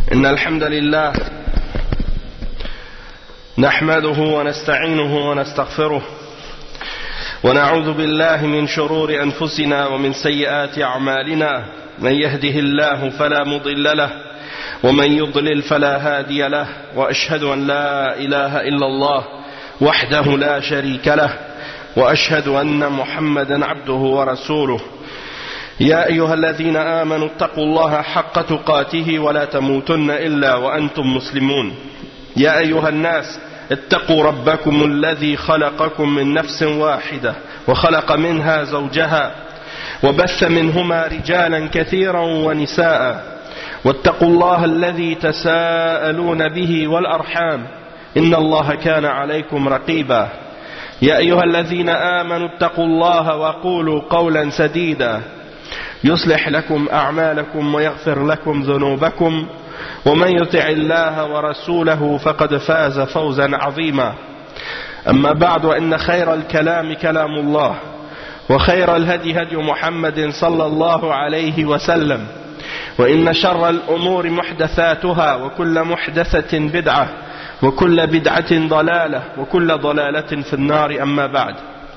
إن الحمد لله نحمده ونستعينه ونستغفره ونعوذ بالله من شرور أنفسنا ومن سيئات أعمالنا من يهده الله فلا مضل له ومن يضلل فلا هادي له وأشهد أن لا إله إلا الله وحده لا شريك له وأشهد أن محمدا عبده ورسوله يا أيها الذين آمنوا اتقوا الله حق تقاته ولا تموتن إلا وأنتم مسلمون يا أيها الناس اتقوا ربكم الذي خلقكم من نفس واحدة وخلق منها زوجها وبث منهما رجالا كثيرا ونساء واتقوا الله الذي تساءلون به والأرحام إن الله كان عليكم رقيبا يا أيها الذين آمنوا اتقوا الله وقولوا قولا سديدا يصلح لكم أعمالكم ويغفر لكم ذنوبكم ومن يطع الله ورسوله فقد فاز فوزا عظيما أما بعد وإن خير الكلام كلام الله وخير الهدي هدي محمد صلى الله عليه وسلم وإن شر الأمور محدثاتها وكل محدثة بدعة وكل بدعة ضلالة وكل ضلالة في النار أما بعد.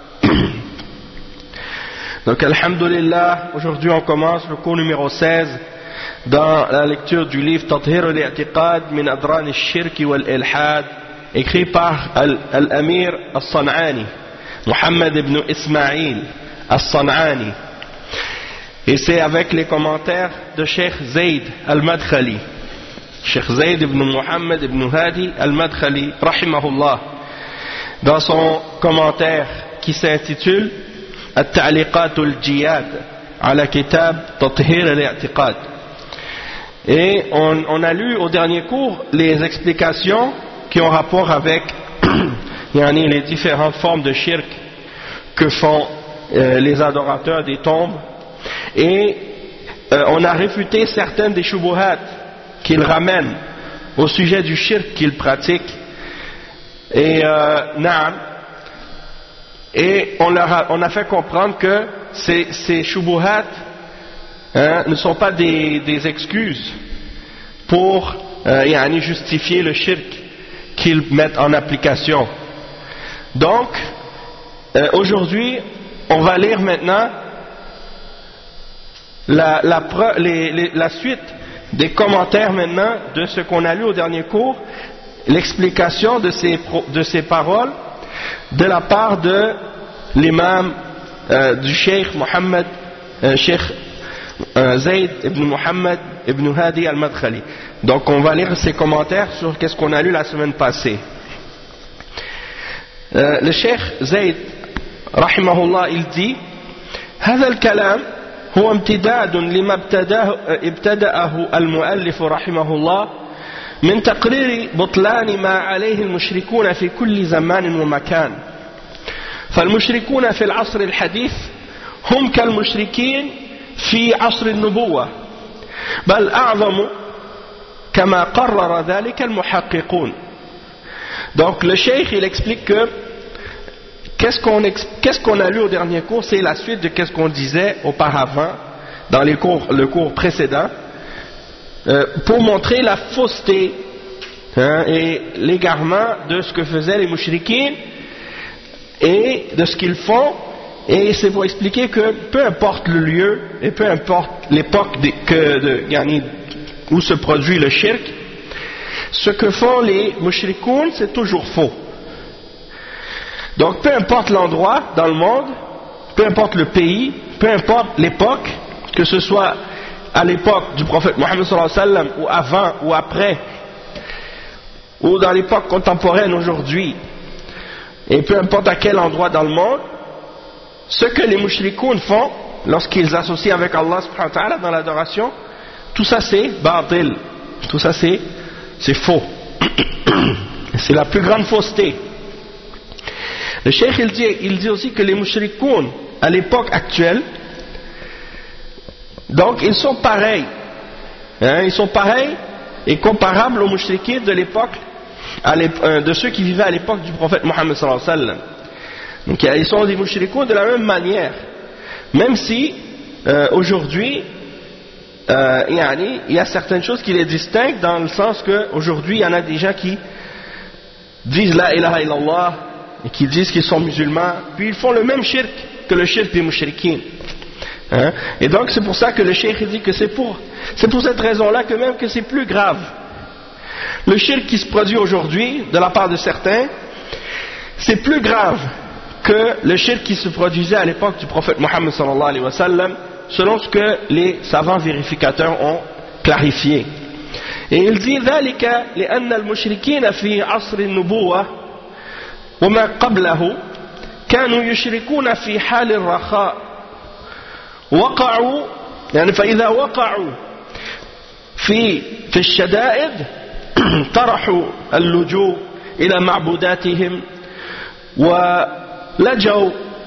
Donc, alhamdulillah, aujourd'hui on commence le cours numéro 16 dans la lecture du livre Tathhir al-i'tiqad min adran al-shirk wal-ilhad, écrit par Al-Amir al-San'ani, Muhammad ibn Ismail al-San'ani. Et c'est avec les commentaires de Cheikh Zayd al-Madkhali, Cheikh Zayd ibn Muhammad ibn Hadi al-Madkhali, rahimahullah, dans son commentaire qui s'intitule التعليقات الجياد على كتاب تطهير الاعتقاد. Et on a lu au dernier cours les explications qui ont rapport avec les différentes formes de shirk que font les adorateurs des tombes, et on a réfuté certaines des shubuhat qu'ils ramènent au sujet du shirk qu'ils pratiquent, et Et on a fait comprendre que ces shubuhat ne sont pas des excuses pour justifier le shirk qu'ils mettent en application. Donc, aujourd'hui, on va lire maintenant la suite des commentaires maintenant de ce qu'on a lu au dernier cours, l'explication de ces paroles de la part de l'imam du Cheikh Mohammed, Cheikh Zayd ibn Muhammad ibn Hadi al-Madkhali. Donc on va lire ses commentaires sur qu'est-ce qu'on a lu la semaine passée. Le Cheikh Zayd rahimahullah, il dit: هذا الكلام هو امتداد لما ابتدأه المؤلف رحمه الله من تقرير بطلان ما عليه المشركون في كل زمان ومكان. فالمشركون في العصر الحديث هم كالمشركين في عصر النبوة، بل أعظم كما قرر ذلك المحققون. Donc le cheikh il explique que qu'est-ce qu'on a lu au dernier cours, c'est la suite de qu'est-ce qu'on disait auparavant dans le cours précédent, pour montrer la fausseté et l'égarement de ce que faisaient les mouchriquins et de ce qu'ils font, et c'est pour expliquer que peu importe le lieu et peu importe l'époque où se produit le shirk, ce que font les mouchrikoun c'est toujours faux. Donc peu importe l'endroit dans le monde, peu importe le pays, peu importe l'époque, que ce soit à l'époque du prophète Mohammed sallallahu alayhi wa sallam, ou avant ou après, ou dans l'époque contemporaine aujourd'hui, et peu importe à quel endroit dans le monde, ce que les mouchrikoun font lorsqu'ils associent avec Allah subhanahu wa ta'ala dans l'adoration, tout ça c'est batil, tout ça c'est faux. C'est la plus grande fausseté. Le cheikh il dit aussi que les mouchrikoun à l'époque actuelle, donc ils sont pareils, ils sont pareils et comparables aux mouchriquins de l'époque, de ceux qui vivaient à l'époque du prophète Mohammed sallallahu alayhi wa sallam. Donc ils sont des mouchrikoun de la même manière, même si aujourd'hui il y a certaines choses qui les distinguent dans le sens qu'aujourd'hui il y en a des gens qui disent la ilaha illallah et qui disent qu'ils sont musulmans, puis ils font le même shirk que le shirk des mushrikines. Et donc c'est pour ça que le cheikh dit que c'est pour cette raison-là que même que c'est plus grave. Le shirk qui se produit aujourd'hui de la part de certains, c'est plus grave que le shirk qui se produisait à l'époque du prophète Mohammed sallallahu alayhi wa sallam, selon ce que les savants vérificateurs ont clarifié. Et il dit ذلك لأن المشركين في عصر النبوة وما قبله كانوا يشركون في حال الرخاء وقعوا يعني فإذا وقعوا في الشدائد طرحوا اللجوء إلى معبوداتهم ولجأوا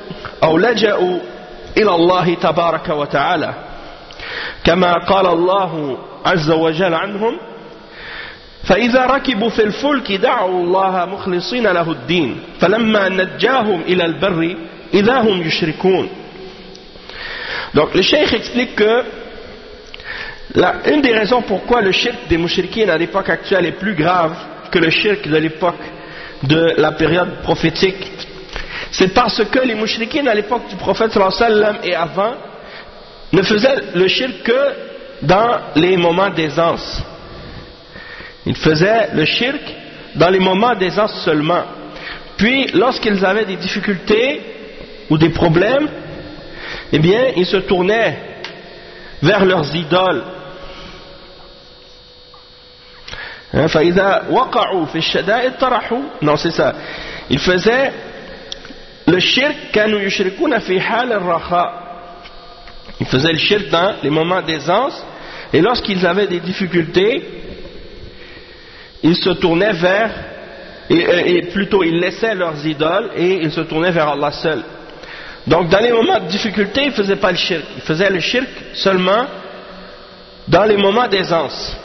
إلى الله تبارك وتعالى كما قال الله عز وجل عنهم فإذا ركبوا في الفلك دعوا الله مخلصين له الدين فلما نجاهم إلى البر إذا هم يشركون. Donc le cheikh explique que une des raisons pourquoi le shirk des mushrikines à l'époque actuelle est plus grave que le shirk de l'époque de la période prophétique, c'est parce que les mushrikines à l'époque du prophète sallallahu alayhi wa sallam et avant ne faisaient le shirk que dans les moments d'aisance. Ils faisaient le shirk dans les moments d'aisance seulement. Puis lorsqu'ils avaient des difficultés ou des problèmes, eh bien ils se tournaient vers leurs idoles. Non, c'est ça. Ils faisaient le shirk ils faisaient le shirk dans les moments d'aisance, et lorsqu'ils avaient des difficultés, ils se tournaient vers, et plutôt ils laissaient leurs idoles et ils se tournaient vers Allah seul. Donc dans les moments de difficulté, ils ne faisaient pas le shirk, ils faisaient le shirk seulement dans les moments d'aisance.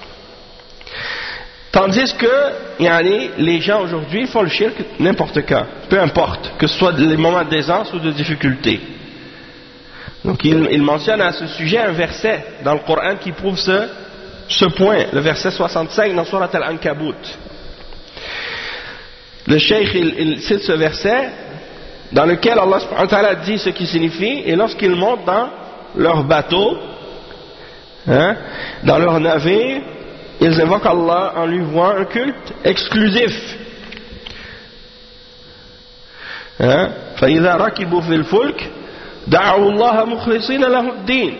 Tandis que les gens aujourd'hui font le shirk n'importe quand, peu importe, que ce soit les moments d'aisance ou de difficulté. Donc il mentionne à ce sujet un verset dans le Coran qui prouve ce point, le verset 65 dans Surat Al-Ankabut. Le cheikh il cite ce verset dans lequel Allah subhanahu wa ta'ala dit ce qui signifie, et lorsqu'ils montent dans leur bateau, dans leur navire, ils invoquent Allah en lui vouant un culte exclusif. فإذا ركبوا في الفلك دعوا الله مخلصين له الدين.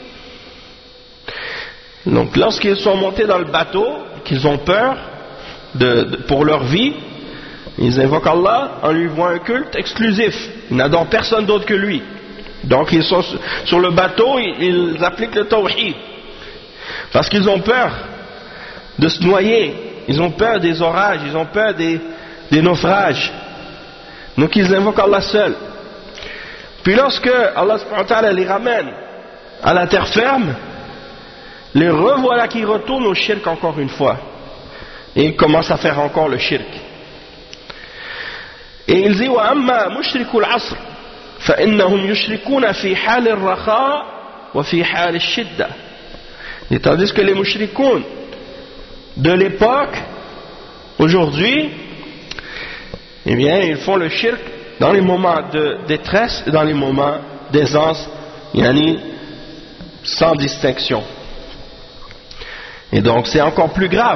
Donc lorsqu'ils sont montés dans le bateau, qu'ils ont peur pour leur vie, ils invoquent Allah en lui vouant un culte exclusif. Ils n'adorent personne d'autre que lui. Donc ils sont sur le bateau, ils appliquent le tawhid. Parce qu'ils ont peur de se noyer, ils ont peur des orages, ils ont peur des naufrages. Donc ils invoquent Allah seul. Puis lorsque Allah subhanahu wa ta'ala les ramène à la terre ferme, les revoilà qui retournent au shirk encore une fois. Et ils commencent à faire encore le shirk. Et il dit وَأَمَّا مُشْرِكُ الْعَصْرِ فَإِنَّهُمْ يُشْرِكُونَ فِي حَالِ الرَّخَاءِ وَفِي حَالِ الشِّدَّةِ. Et tandis que les mushrikoun de l'époque, aujourd'hui, eh bien, ils font le shirk dans les moments de détresse et dans les moments d'aisance, sans distinction. Et donc, c'est encore plus grave.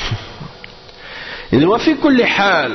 Il وفي كل حال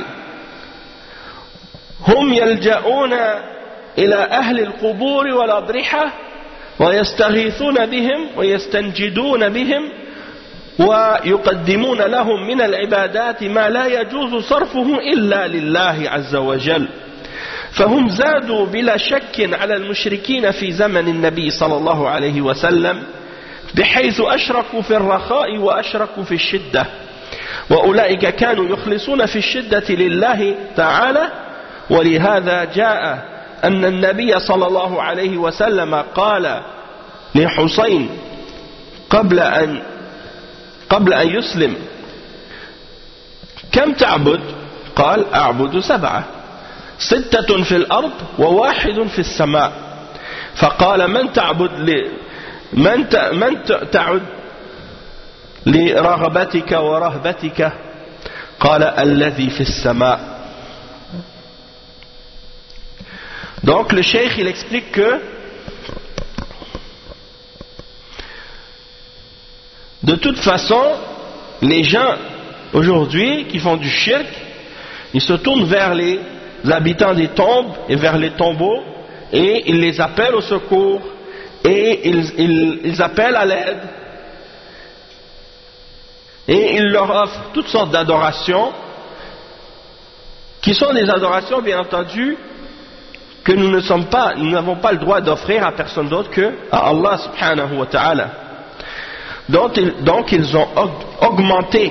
هم يلجؤون إلى أهل القبور والأضرحة ويستغيثون بهم ويستنجدون بهم ويقدمون لهم من العبادات ما لا يجوز صرفه إلا لله عز وجل فهم زادوا بلا شك على المشركين في زمن النبي صلى الله عليه وسلم بحيث أشركوا في الرخاء وأشركوا في الشدة وأولئك كانوا يخلصون في الشدة لله تعالى ولهذا جاء أن النبي صلى الله عليه وسلم قال لحسين قبل أن يسلم كم تعبد؟ قال أعبد 7 6 في الأرض و1 في السماء فقال من تعبد من تعد لرغبتك ورهبتك قال الذي في السماء. Donc le cheikh il explique que de toute façon les gens aujourd'hui qui font du shirk, ils se tournent vers les habitants des tombes et vers les tombeaux et ils les appellent au secours et ils appellent à l'aide et ils leur offrent toutes sortes d'adorations qui sont des adorations bien entendu que nous n'avons pas le droit d'offrir à personne d'autre que à Allah subhanahu wa ta'ala. Donc ils ont augmenté.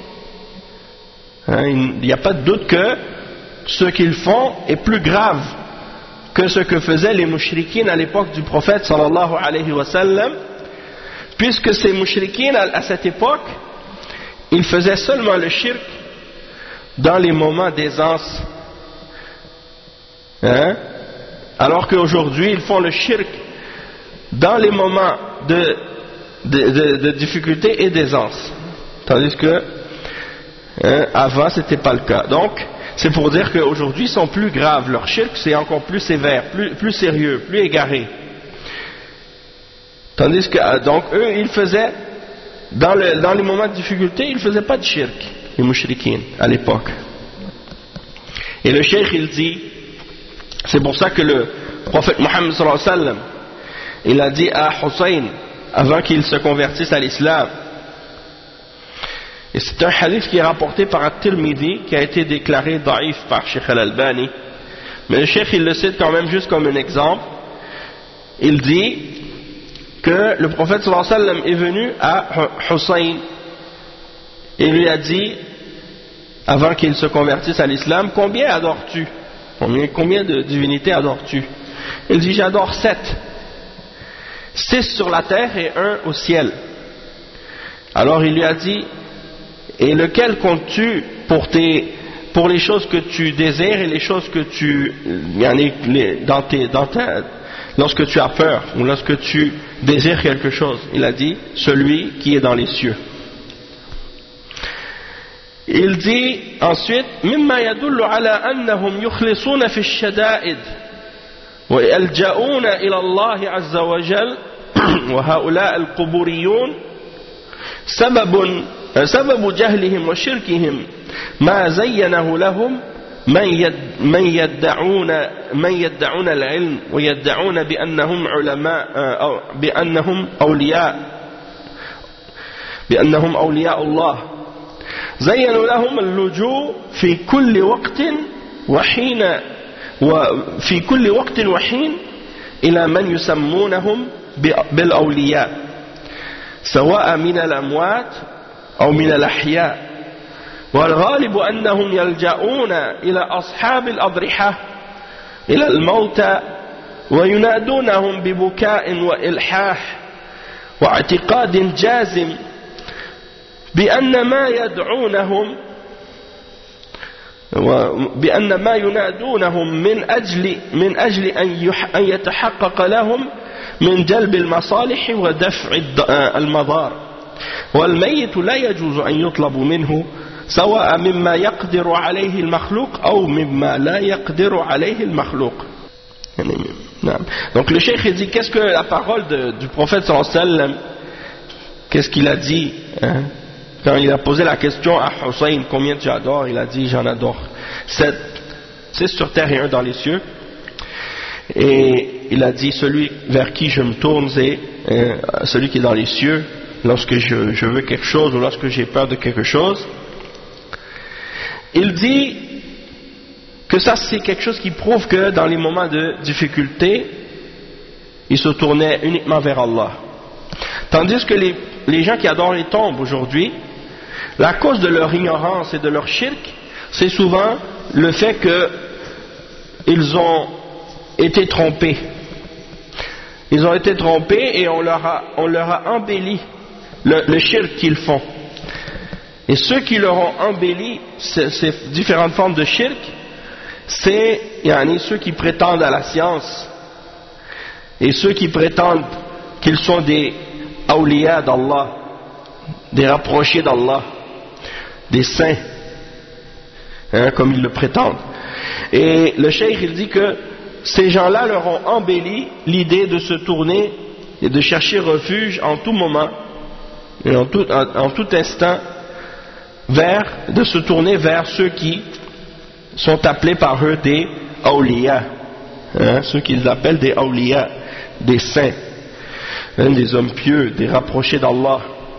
Il n'y a pas de doute que ce qu'ils font est plus grave que ce que faisaient les mushrikines à l'époque du prophète sallallahu alayhi wa sallam, puisque ces mushrikines à cette époque, ils faisaient seulement le shirk dans les moments d'aisance. Alors qu'aujourd'hui, ils font le shirk dans les moments de difficulté et d'aisance. Tandis que avant, ce n'était pas le cas. Donc, c'est pour dire qu'aujourd'hui, ils sont plus graves. Leur shirk, c'est encore plus sévère, plus sérieux, plus égaré. Tandis que, donc, eux, ils faisaient, dans les moments de difficulté, ils ne faisaient pas de shirk, les mushrikines, à l'époque. Et le cheikh, il dit, c'est pour ça que le prophète Mohammed sallallahu alayhi wa sallam, il a dit à Hussein, avant qu'il se convertisse à l'islam, et c'est un hadith qui est rapporté par At-Tirmidhi, qui a été déclaré daïf par Cheikh Al-Albani, mais le cheikh il le cite quand même juste comme un exemple. Il dit que le prophète sallallahu alayhi wa sallam est venu à Hussein et lui a dit, avant qu'il se convertisse à l'islam, combien adores-tu? Combien de divinités adores-tu? Il dit, j'adore 7. 6 sur la terre et 1 au ciel. Alors il lui a dit, et lequel comptes-tu pour les choses que tu désires et les choses que tu lorsque tu as peur ou lorsque tu désires quelque chose? Il a dit, celui qui est dans les cieux. Il dit ensuite, مما يدل على أنهم يخلصون في الشدائد ويلجؤون إلى الله عز وجل وهؤلاء القبوريون سبب جهلهم وشركهم ما زينه لهم من يدعون العلم ويدعون بأنهم علماء أو بأنهم أولياء الله. زينوا لهم اللجوء في كل وقت وحين إلى من يسمونهم بالأولياء سواء من الأموات أو من الأحياء، والغالب أنهم يلجؤون إلى أصحاب الأضرحة إلى الموتى وينادونهم ببكاء وإلحاح واعتقاد جازم بأن ما ينادونهم من أجل أن يتحقق لهم من جلب المصالح ودفع المضار، والميت لا يجوز أن يطلب منه سواء مما يقدر عليه المخلوق أو مما لا يقدر عليه المخلوق. Donc le cheikh dit, qu'est-ce que la parole du prophète sallallahu alayhi wa sallam, qu'est-ce qu'il a dit quand il a posé la question à Hussein, combien tu adores? Il a dit, j'en adore 7, 6 sur terre et 1 dans les cieux. Et il a dit, celui vers qui je me tourne, c'est celui qui est dans les cieux, lorsque je veux quelque chose ou lorsque j'ai peur de quelque chose. Il dit que ça c'est quelque chose qui prouve que dans les moments de difficulté, il se tournait uniquement vers Allah. Tandis que les gens qui adorent les tombes aujourd'hui, la cause de leur ignorance et de leur shirk, c'est souvent le fait qu'ils ont été trompés. Ils ont été trompés et on leur a embelli le shirk qu'ils font. Et ceux qui leur ont embelli ces différentes formes de shirk, c'est ceux qui prétendent à la science et ceux qui prétendent qu'ils sont des awliya d'Allah, des rapprochés d'Allah, des saints, comme ils le prétendent. Et le cheikh il dit que ces gens-là leur ont embelli l'idée de se tourner et de chercher refuge en tout moment et en tout instant de se tourner vers ceux qui sont appelés par eux des awliya, ceux qu'ils appellent des awliya, des saints, des hommes pieux, des rapprochés d'Allah.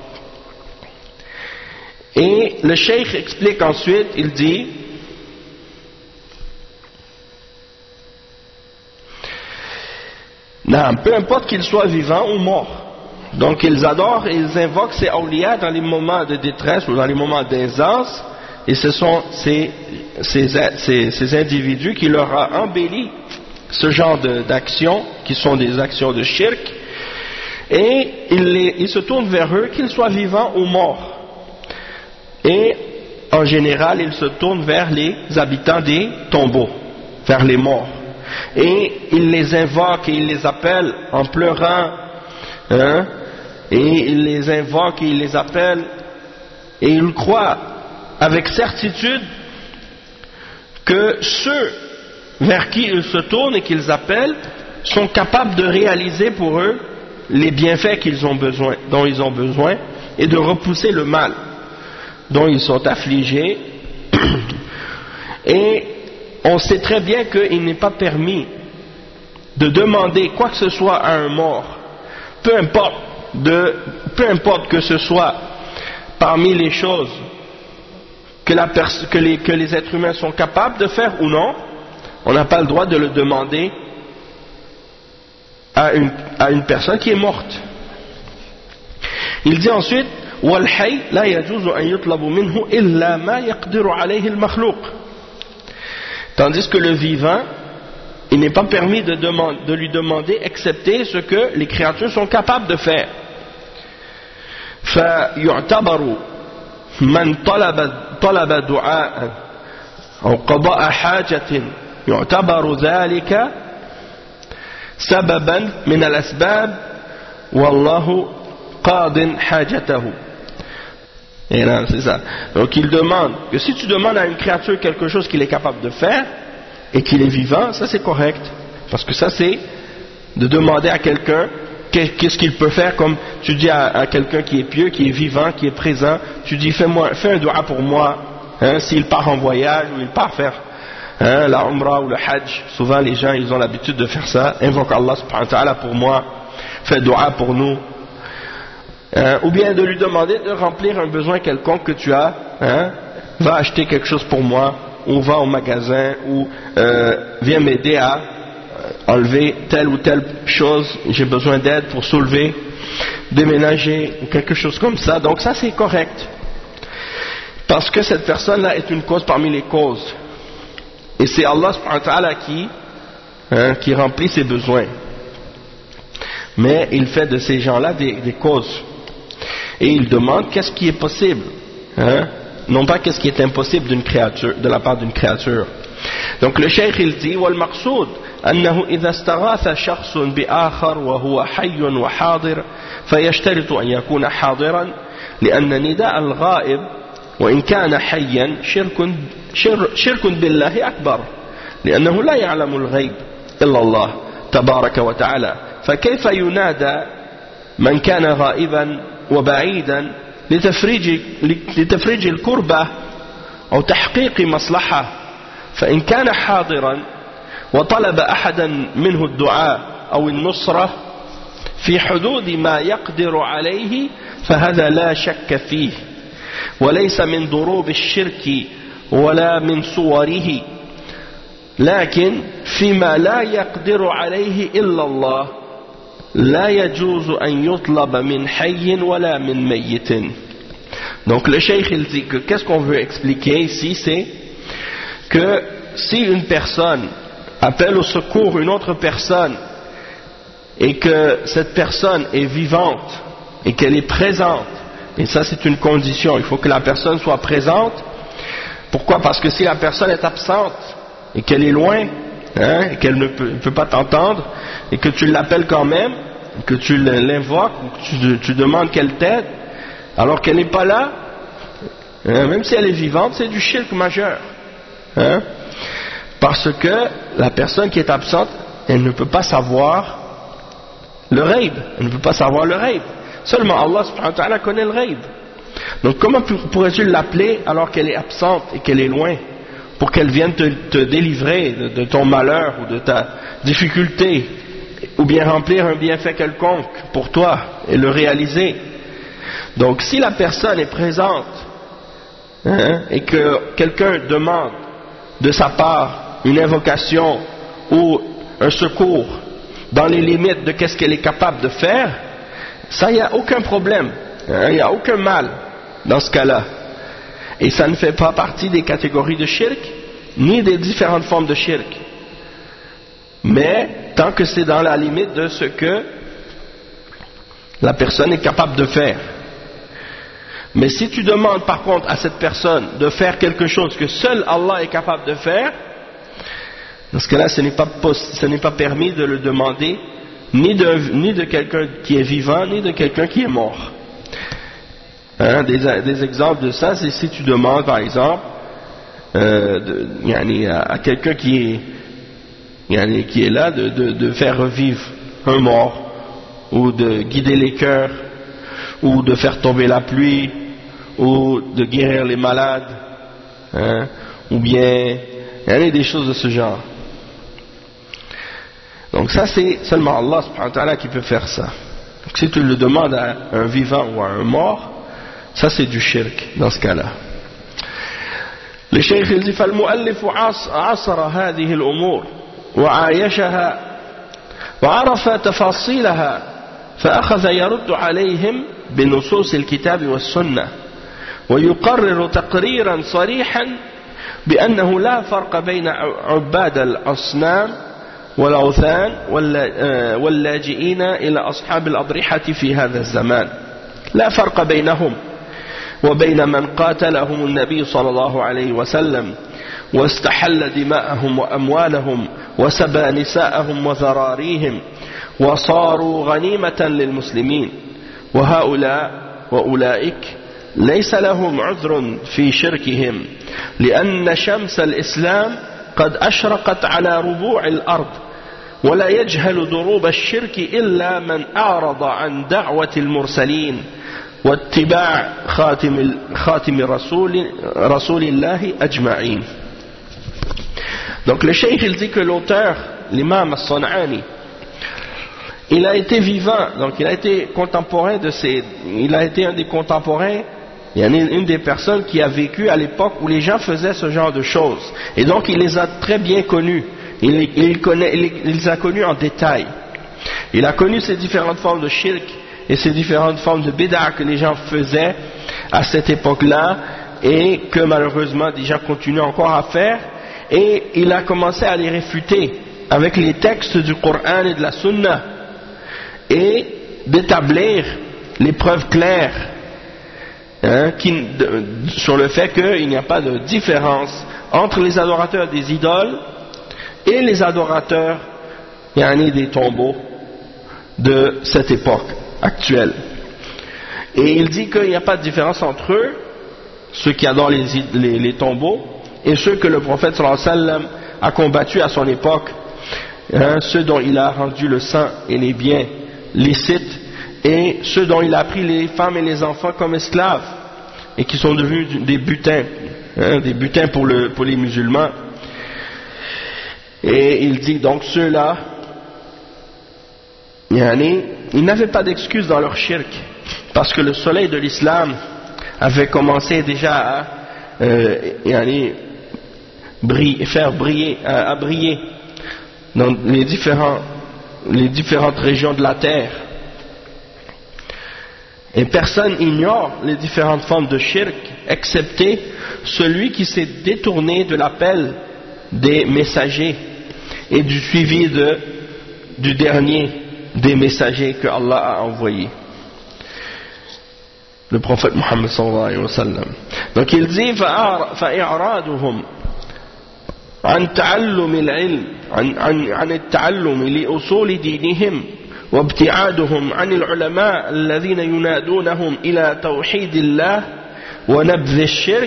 Et le cheikh explique ensuite, il dit non, peu importe qu'ils soient vivants ou morts. Donc ils adorent et ils invoquent ces awliya dans les moments de détresse ou dans les moments d'aisance, et ce sont ces individus qui leur ont embelli ce genre d'actions qui sont des actions de shirk, et ils se tournent vers eux qu'ils soient vivants ou morts. Et en général ils se tournent vers les habitants des tombeaux, vers les morts. Et il les invoque et il les appelle en pleurant, et il les invoque et il les appelle, et il croit avec certitude que ceux vers qui ils se tournent et qu'ils appellent sont capables de réaliser pour eux les bienfaits dont ils ont besoin, et de repousser le mal dont ils sont affligés. Et on sait très bien qu'il n'est pas permis de demander quoi que ce soit à un mort, peu importe que ce soit parmi les choses que les êtres humains sont capables de faire ou non. On n'a pas le droit de le demander à une personne qui est morte. Il dit ensuite وَالْحَيْ لَا يَجُوزُ أَنْ يُطْلَبُ مِنْهُ إِلَّا مَا يَقْدِرُ عَلَيْهِ الْمَخْلُوقِ. Tandis que le vivant, il n'est pas permis de lui demander excepté ce que les créatures sont capables de faire. فَيُعْتَبَرُ مَنْ طَلَبَ دُعَاءً أو قضاء حاجة يعتبر ذلك سببا من الأسباب والله قاض حاجته. Et là, c'est ça. Donc il demande que si tu demandes à une créature quelque chose qu'il est capable de faire et qu'il est vivant, ça c'est correct, parce que ça c'est de demander à quelqu'un qu'est-ce qu'il peut faire. Comme tu dis à quelqu'un qui est pieux, qui est vivant, qui est présent, tu dis fais un dua pour moi, s'il part en voyage ou il part faire la umrah ou le hajj. Souvent les gens ils ont l'habitude de faire ça, invoque Allah subhanahu wa ta'ala pour moi, fais dua pour nous. Ou bien de lui demander de remplir un besoin quelconque que tu as, va acheter quelque chose pour moi, ou va au magasin, ou viens m'aider à enlever telle ou telle chose, j'ai besoin d'aide pour soulever, déménager, ou quelque chose comme ça. Donc ça c'est correct, parce que cette personne-là est une cause parmi les causes, et c'est Allah subhanahu wa ta'ala qui remplit ses besoins, mais il fait de ces gens-là des causes. Et il demande qu'est-ce qui est possible, non pas qu'est-ce qui est impossible de la part d'une créature. Donc le cheikh il dit والمقصود أنه إذا استغاث شخص بآخر وهو حي وحاضر فيشترط أن يكون حاضرا لأن نداء الغائب وإن كان حيا شرك بالله أكبر لأنه لا يعلم الغيب إلا الله تبارك وتعالى فكيف ينادى من كان غائبا وبعيدا لتفريج الكربة أو تحقيق مصلحة فإن كان حاضرا وطلب أحدا منه الدعاء أو النصرة في حدود ما يقدر عليه فهذا لا شك فيه وليس من ضروب الشرك ولا من صوره لكن فيما لا يقدر عليه إلا الله لا يجوز أن يطلب من حي ولا من ميت. Donc le cheikh il dit que qu'est-ce qu'on veut expliquer ici, c'est que si une personne appelle au secours une autre personne et que cette personne est vivante et qu'elle est présente, et ça c'est une condition, il faut que la personne soit présente. Pourquoi? Parce que si la personne est absente et qu'elle est loin, et qu'elle ne peut pas t'entendre et que tu l'appelles quand même, que tu l'invoques, ou que tu demandes qu'elle t'aide, alors qu'elle n'est pas là, hein, même si elle est vivante, c'est du shirk majeur. Hein, parce que la personne qui est absente, elle ne peut pas savoir le ghaib. Elle ne peut pas savoir le ghaib. Seulement Allah subhanahu wa ta'ala connaît le ghaib. Donc comment pourrais-tu l'appeler alors qu'elle est absente et qu'elle est loin, pour qu'elle vienne te délivrer de ton malheur ou de ta difficulté, ou bien remplir un bienfait quelconque pour toi et le réaliser? Donc si la personne est présente, hein, et que quelqu'un demande de sa part une invocation ou un secours dans les limites de qu'est-ce qu'elle est capable de faire, ça, il n'y a aucun problème, hein, il n'y a aucun mal dans ce cas-là. Et ça ne fait pas partie des catégories de shirk, ni des différentes formes de shirk. Mais tant que c'est dans la limite de ce que la personne est capable de faire. Mais si tu demandes par contre à cette personne de faire quelque chose que seul Allah est capable de faire, dans ce cas-là, ce n'est pas permis de le demander ni de quelqu'un qui est vivant, ni de quelqu'un qui est mort. Hein, des exemples de ça, c'est si tu demandes par exemple à quelqu'un qui est là de faire revivre un mort, ou de guider les cœurs, ou de faire tomber la pluie, ou de guérir les malades, hein, ou bien il y a des choses de ce genre. Donc ça, c'est seulement Allah subhanahu wa ta'ala qui peut faire ça. Donc si tu le demandes à un vivant ou à un mort, ça c'est du shirk dans ce cas-là. Le cheikh il dit فالمؤلف عاصر هذه الأمور وعايشها وعرف تفاصيلها فأخذ يرد عليهم بنصوص الكتاب والسنة ويقرر تقريرا صريحا بأنه لا فرق بين عباد الأصنام والأوثان واللاجئين إلى أصحاب الأضرحة في هذا الزمان، لا فرق بينهم وبين من قاتلهم النبي صلى الله عليه وسلم واستحل دماءهم وأموالهم وسبى نساءهم وذراريهم وصاروا غنيمة للمسلمين، وهؤلاء وأولئك ليس لهم عذر في شركهم، لأن شمس الإسلام قد أشرقت على ربوع الأرض، ولا يجهل ضروب الشرك إلا من أعرض عن دعوة المرسلين واتباع خاتم رسول الله أجمعين. Donc le cheikh il dit que l'auteur, l'imam As-San'ani, il a été vivant, donc il a été contemporain il a été un des contemporains, il y en a une des personnes qui a vécu à l'époque où les gens faisaient ce genre de choses, et donc il les a très bien connus, il les a connus en détail. Il a connu ces différentes formes de shirk et ces différentes formes de bid'a que les gens faisaient à cette époque-là et que malheureusement des gens continuent encore à faire, et il a commencé à les réfuter avec les textes du Coran et de la Sunna et d'établir les preuves claires, hein, sur le fait qu'il n'y a pas de différence entre les adorateurs des idoles et les adorateurs des tombeaux de cette époque actuelle. Et il dit qu'il n'y a pas de différence entre eux, ceux qui adorent les tombeaux, et ceux que le prophète sallallahu alayhi wa sallam a combattu à son époque, hein, ceux dont il a rendu le sang et les biens licites, et ceux dont il a pris les femmes et les enfants comme esclaves et qui sont devenus des butins, hein, des butins pour les musulmans. Et il dit donc ceux-là, ils n'avaient pas d'excuse dans leur shirk, parce que le soleil de l'islam avait commencé déjà à briller dans les différentes régions de la terre. Et personne ignore les différentes formes de shirk, excepté celui qui s'est détourné de l'appel des messagers et du suivi du dernier des messagers que Allah a envoyés, le prophète Muhammad sallallahu alayhi wa sallam. Donc il dit فإعراضهم عن تعلم العلم عن التعلم لأصول دينهم وابتعادهم عن العلماء الذين ينادونهم إلى توحيد الله ونبذ الشرك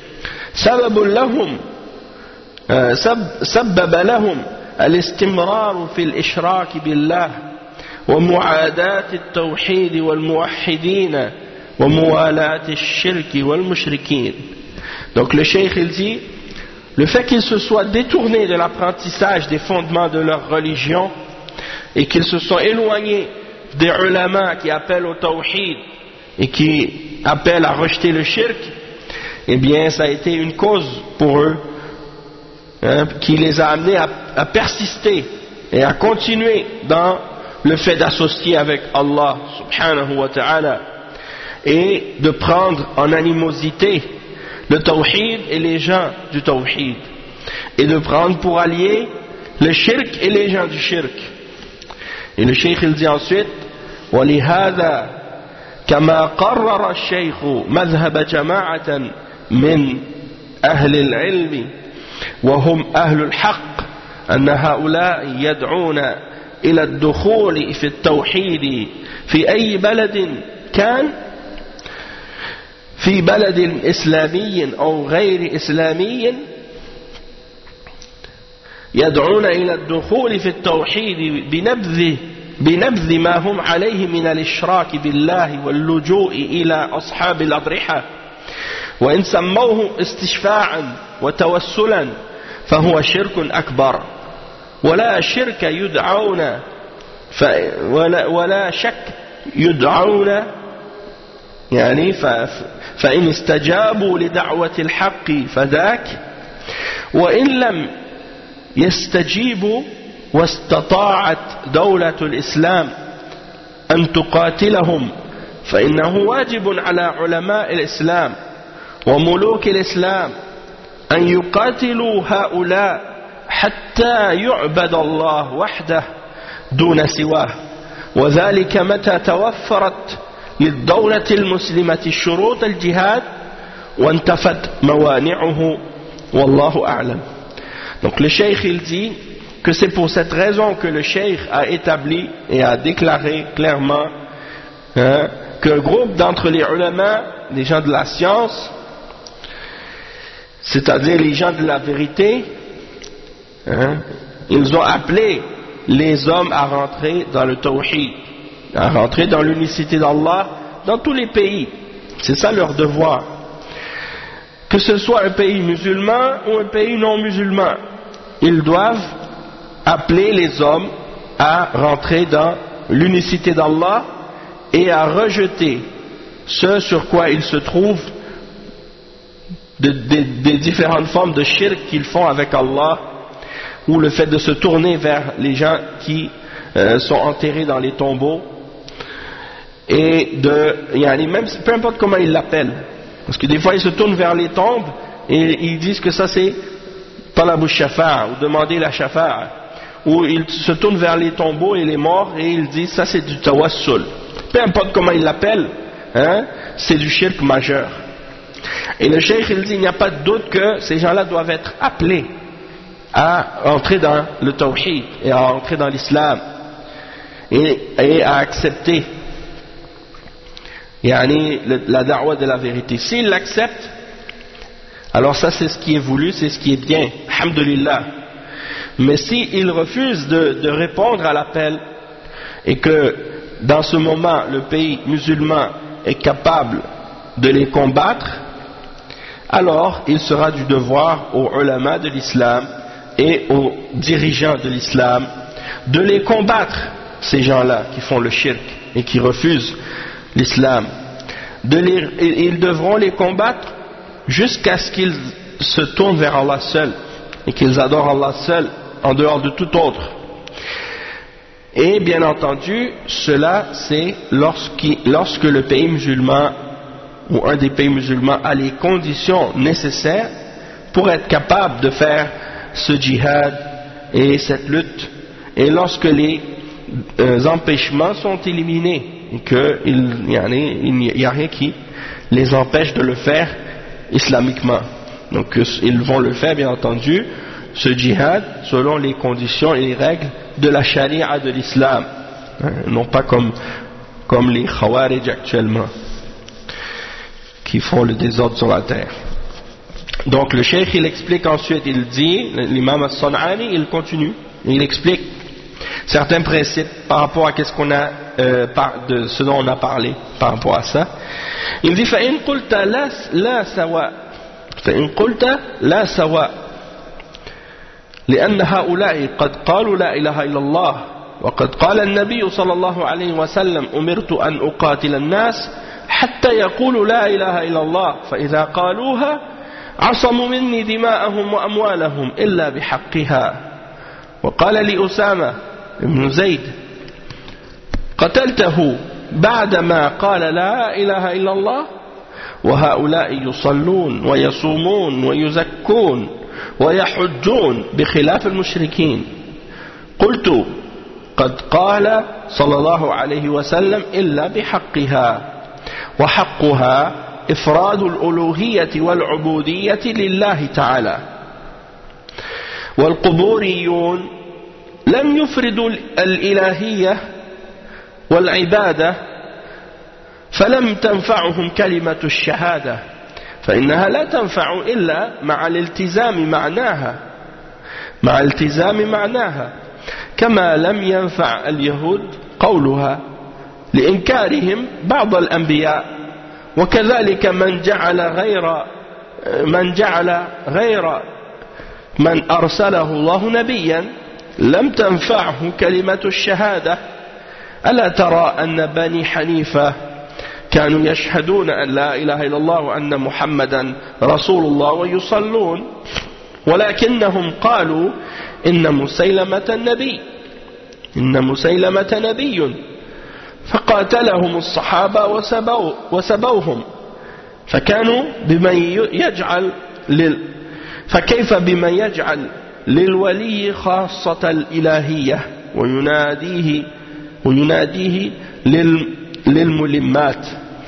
سبب لهم الاستمرار في الإشراك بالله ومعاداة التوحيد والموحدين وموالاة الشرك والمشركين. Donc le cheikh il dit, le fait qu'ils se soient détournés de l'apprentissage des fondements de leur religion et qu'ils se sont éloignés des ulama qui appellent au tawhid et qui appellent à rejeter le shirk, eh bien ça a été une cause pour eux qui les a amenés à persister et à continuer dans le fait d'associer avec Allah subhanahu wa ta'ala et de prendre en animosité le tawhid et les gens du tawhid et de prendre pour alliés le shirk et les gens du shirk. Et le cheikh il dit ensuite وَلِهَذَا كَمَا قَرَّرَ الشَّيْخُ مَذْهَبَ جَمَاعَةً مِنْ أَهْلِ الْعِلْمِ وهم أهل الحق أن هؤلاء يدعون إلى الدخول في التوحيد في أي بلد كان في بلد إسلامي أو غير إسلامي يدعون إلى الدخول في التوحيد بنبذ ما هم عليه من الإشراك بالله واللجوء إلى أصحاب الأضرحة وإن سموه استشفاعا وتوسلا فهو شرك أكبر ولا شرك يدعون ولا شك يدعون يعني فإن استجابوا لدعوة الحق فذاك وإن لم يستجيبوا واستطاعت دولة الإسلام أن تقاتلهم فإنه واجب على علماء الإسلام وملوك الإسلام أن يقاتلوا هؤلاء حتى يعبد الله وحده دون سواه وذلك متى توفرت للدولة المسلمة شروط الجهاد وانتفت موانعه والله أعلم. Donc le cheikh il dit que c'est pour cette raison que le cheikh a établi et a déclaré clairement qu'un groupe d'entre les ulama, les gens de la science, c'est-à-dire les gens de la vérité, ils ont appelé les hommes à rentrer dans le tawhid, à rentrer dans l'unicité d'Allah dans tous les pays. C'est ça leur devoir. Que ce soit un pays musulman ou un pays non musulman, ils doivent appeler les hommes à rentrer dans l'unicité d'Allah et à rejeter ce sur quoi ils se trouvent des différentes formes de shirk qu'ils font avec Allah, ou le fait de se tourner vers les gens qui sont enterrés dans les tombeaux, et même peu importe comment ils l'appellent, parce que des fois ils se tournent vers les tombes et ils disent que ça c'est talabu shafa'a, ou demander la shafa'a, ou ils se tournent vers les tombeaux et les morts et ils disent ça c'est du tawassul. Peu importe comment ils l'appellent, c'est du shirk majeur. Et le cheikh il dit il n'y a pas de doute que ces gens-là doivent être appelés à entrer dans le tawhid et à entrer dans l'islam et à accepter la da'wa de la vérité. S'ils l'acceptent, alors ça c'est ce qui est voulu, c'est ce qui est bien, alhamdulillah. Mais s'ils refusent de répondre à l'appel et que dans ce moment le pays musulman est capable de les combattre, alors il sera du devoir aux ulama de l'islam et aux dirigeants de l'islam de les combattre, ces gens-là qui font le shirk et qui refusent l'islam. Ils devront les combattre jusqu'à ce qu'ils se tournent vers Allah seul et qu'ils adorent Allah seul en dehors de tout autre. Et bien entendu, cela c'est lorsque le pays musulman ou un des pays musulmans a les conditions nécessaires pour être capable de faire ce djihad et cette lutte, et lorsque les empêchements sont éliminés et qu'il n'y a rien qui les empêche de le faire islamiquement. Donc ils vont le faire bien entendu, ce djihad, selon les conditions et les règles de la charia de l'islam. non pas comme les Khawarij actuellement, qui font le désordre sur la terre. Donc le cheikh il explique ensuite, il dit, l'imam As-San'ani, il continue, il explique certains principes par rapport à de ce dont on a parlé par rapport à ça. Il dit فإن قلت لا سواء لأن هؤلاء قد قالوا لا إله إلا الله وقد قال النبي صلى الله عليه وسلم أمرت أن أقاتل الناس حتى يقولوا لا إله إلا الله فإذا قالوها عصموا مني دماءهم وأموالهم إلا بحقها. وقال لأسامة بن زيد قتلته بعدما قال لا إله إلا الله وهؤلاء يصلون ويصومون ويزكون ويحجون بخلاف المشركين. قلت قد قال صلى الله عليه وسلم إلا بحقها وحقها إفراد الألوهية والعبودية لله تعالى. والقبوريون لم يفردوا الإلهية والعبادة فلم تنفعهم كلمة الشهادة فإنها لا تنفع إلا مع الالتزام معناها كما لم ينفع اليهود قولها لإنكارهم بعض الأنبياء. وكذلك من جعل غير من أرسله الله نبيا لم تنفعه كلمة الشهادة. ألا ترى أن بني حنيفة كانوا يشهدون أن لا إله إلا الله وأن محمدا رسول الله ويصلون ولكنهم قالوا إن مسيلمة نبي فقاتلهم الصحابة وسبوهم فكيف بمن يجعل للولي خاصة الإلهية ويناديه للملمات.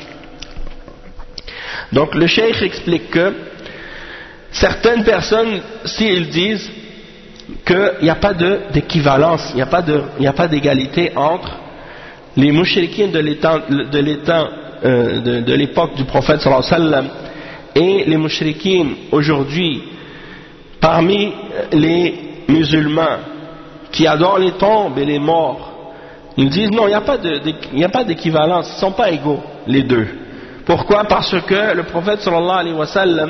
Donc le cheikh explique que certaines personnes, s'ils disent qu'il n'y a pas d'équivalence, il n'y a pas d'égalité entre les mouchriquins de l'époque du prophète sallallahu alayhi wa sallam et les mouchriquins aujourd'hui parmi les musulmans qui adorent les tombes et les morts, ils disent non, il n'y a pas d'équivalence, ils ne sont pas égaux les deux. Pourquoi? Parce que le prophète sallallahu alayhi wa sallam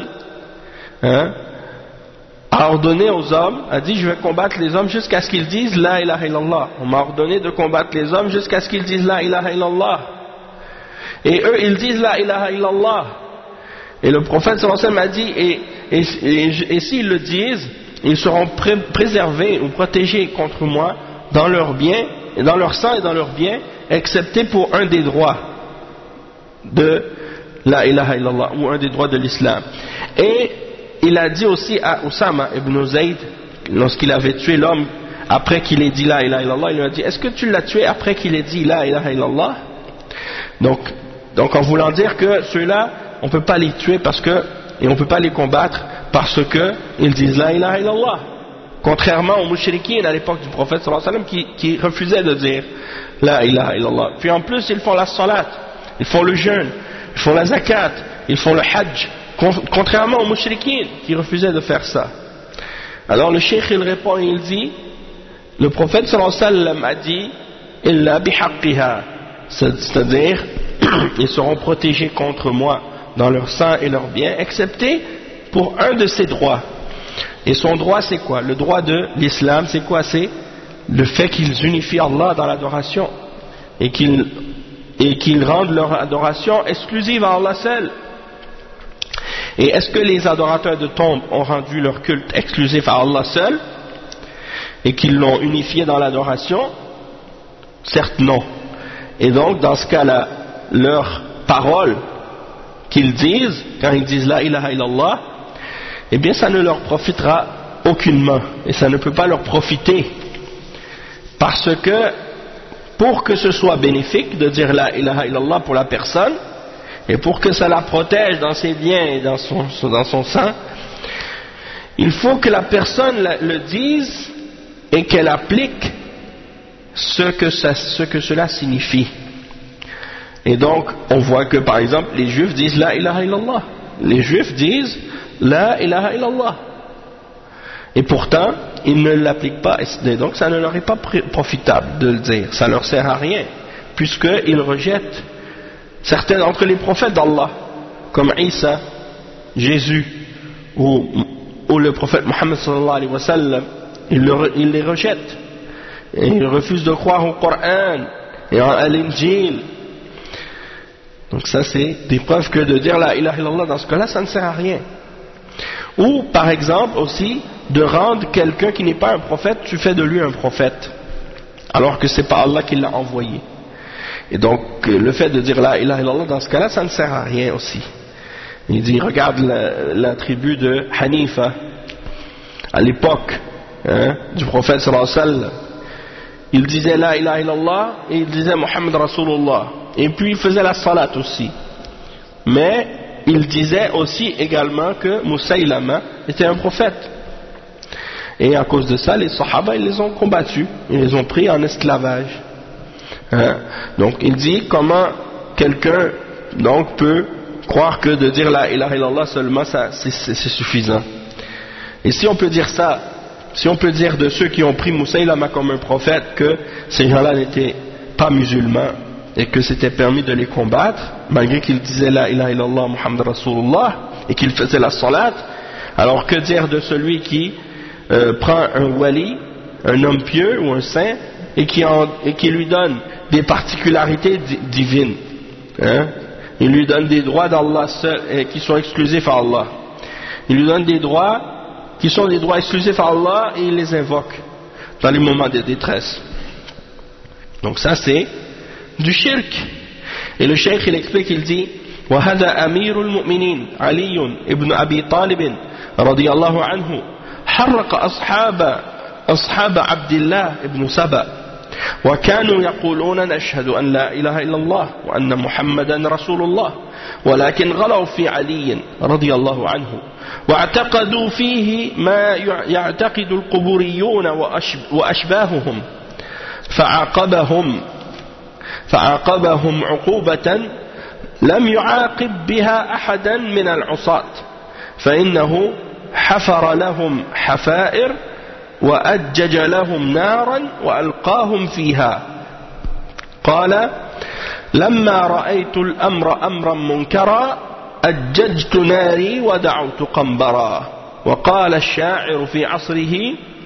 a ordonné aux hommes, a dit je vais combattre les hommes jusqu'à ce qu'ils disent la ilaha illallah. On m'a ordonné de combattre les hommes jusqu'à ce qu'ils disent la ilaha illallah. Et eux ils disent la ilaha illallah. Et le prophète sallallahu alayhi wa sallam a dit et s'ils le disent, ils seront préservés ou protégés contre moi dans leurs biens, dans leur sang et dans leurs biens, excepté pour un des droits de la ilaha illallah ou un des droits de l'islam. Et il a dit aussi à Usama ibn Zayd, lorsqu'il avait tué l'homme après qu'il ait dit la ilaha illallah, il lui a dit est-ce que tu l'as tué après qu'il ait dit la ilaha illallah? Donc en voulant dire que ceux-là on ne peut pas les tuer et on ne peut pas les combattre parce qu'ils disent la ilaha illallah, contrairement aux mouchriquins à l'époque du prophète sallallahu alayhi wa sallam qui refusaient de dire la ilaha illallah. Puis en plus ils font la salat, ils font le jeûne, ils font la zakat, ils font le hajj, contrairement aux mouchriquins qui refusaient de faire ça. Alors le cheikh il répond et il dit le prophète sallallahu alayhi wa sallam a dit illa bihaqqiha, c'est-à-dire ils seront protégés contre moi dans leur sang et leurs biens, excepté pour un de ses droits. Et son droit c'est quoi? Le droit de l'islam c'est quoi? C'est le fait qu'ils unifient Allah dans l'adoration et qu'ils rendent leur adoration exclusive à Allah seul. Et est-ce que les adorateurs de tombes ont rendu leur culte exclusif à Allah seul et qu'ils l'ont unifié dans l'adoration? Certes non. Et donc dans ce cas-là, leurs paroles qu'ils disent, quand ils disent la ilaha illallah, eh bien ça ne leur profitera aucunement et ça ne peut pas leur profiter, parce que pour que ce soit bénéfique de dire la ilaha illallah pour la personne et pour que ça la protège dans ses biens et dans son sang, il faut que la personne le dise et qu'elle applique ce que cela signifie. Et donc, on voit que par exemple, les juifs disent La ilaha illallah. Les juifs disent La ilaha illallah. Et pourtant, ils ne l'appliquent pas, et donc ça ne leur est pas profitable de le dire. Ça ne leur sert à rien, puisqu'ils rejettent certains d'entre les prophètes d'Allah, comme Isa, Jésus, ou le prophète Mohammed sallallahu alayhi wa sallam. Ils les rejettent. Et ils refusent de croire au Coran et à l'Injil. Donc ça c'est des preuves que de dire la ilaha illallah dans ce cas-là, ça ne sert à rien. Ou par exemple aussi de rendre quelqu'un qui n'est pas un prophète, tu fais de lui un prophète, alors que c'est pas Allah qui l'a envoyé. Et donc le fait de dire la ilaha illallah dans ce cas-là, ça ne sert à rien aussi. Il dit, regarde la tribu de Hanifa à l'époque du prophète sallallahu alayhi wa sallam. Il disait la ilaha illallah et il disait Muhammad Rasulullah. Et puis il faisait la salat aussi. Mais il disait aussi également que Musaylama était un prophète. Et à cause de ça, les Sahaba, ils les ont combattus. Ils les ont pris en esclavage. Donc il dit comment quelqu'un donc peut croire que de dire la ilaha illallah seulement, c'est suffisant. Et si on peut dire ça, si on peut dire de ceux qui ont pris Musaylama comme un prophète que ces gens-là n'étaient pas musulmans et que c'était permis de les combattre, malgré qu'ils disaient la ilaha illallah Muhammad Rasulullah et qu'ils faisaient la salat, alors que dire de celui qui prend un wali, un homme pieux ou un saint, et qui lui donne des particularités divines, il lui donne des droits d'Allah seul, qui sont exclusifs à Allah. Il lui donne des droits qui sont des droits exclusifs à Allah et il les invoque dans les moments de détresse. Donc ça c'est du shirk. Et le cheikh il explique, il dit وهذا أمير المؤمنين علي ابن أبي طالب رضي الله عنه حرق أصحاب عبد الله ابن سبأ وكانوا يقولون نشهد أن لا إله إلا الله وأن محمدا رسول الله ولكن غلوا في علي رضي الله عنه واعتقدوا فيه ما يعتقد القبوريون وأشباههم فعاقبهم عقوبة لم يعاقب بها أحدا من العصاة فإنه حفر لهم حفائر وأجج لهم نارا وألقاهم فيها قال لما رأيت الأمر أمرا منكرا أججت ناري ودعوت قنبرا وقال الشاعر في عصره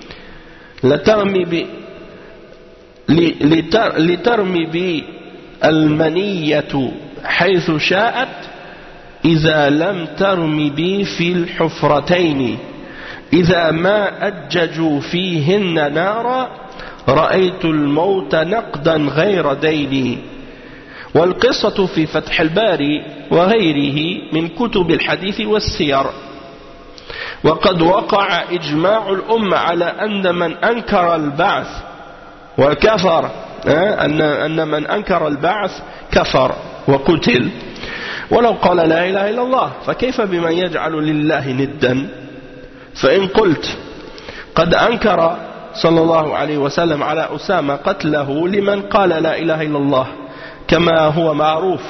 لترمي بي المنية حيث شاءت إذا لم ترم بي في الحفرتين إذا ما أججوا فيهن نارا رأيت الموت نقدا غير دين والقصة في فتح الباري وغيره من كتب الحديث والسير وقد وقع إجماع الأمة على أن من أنكر البعث وكفر أن من أنكر البعث كفر وقتل ولو قال لا إله إلا الله فكيف بمن يجعل لله ندا فإن قلت قد أنكر صلى الله عليه وسلم على أسامة قتله لمن قال لا إله إلا الله كما هو معروف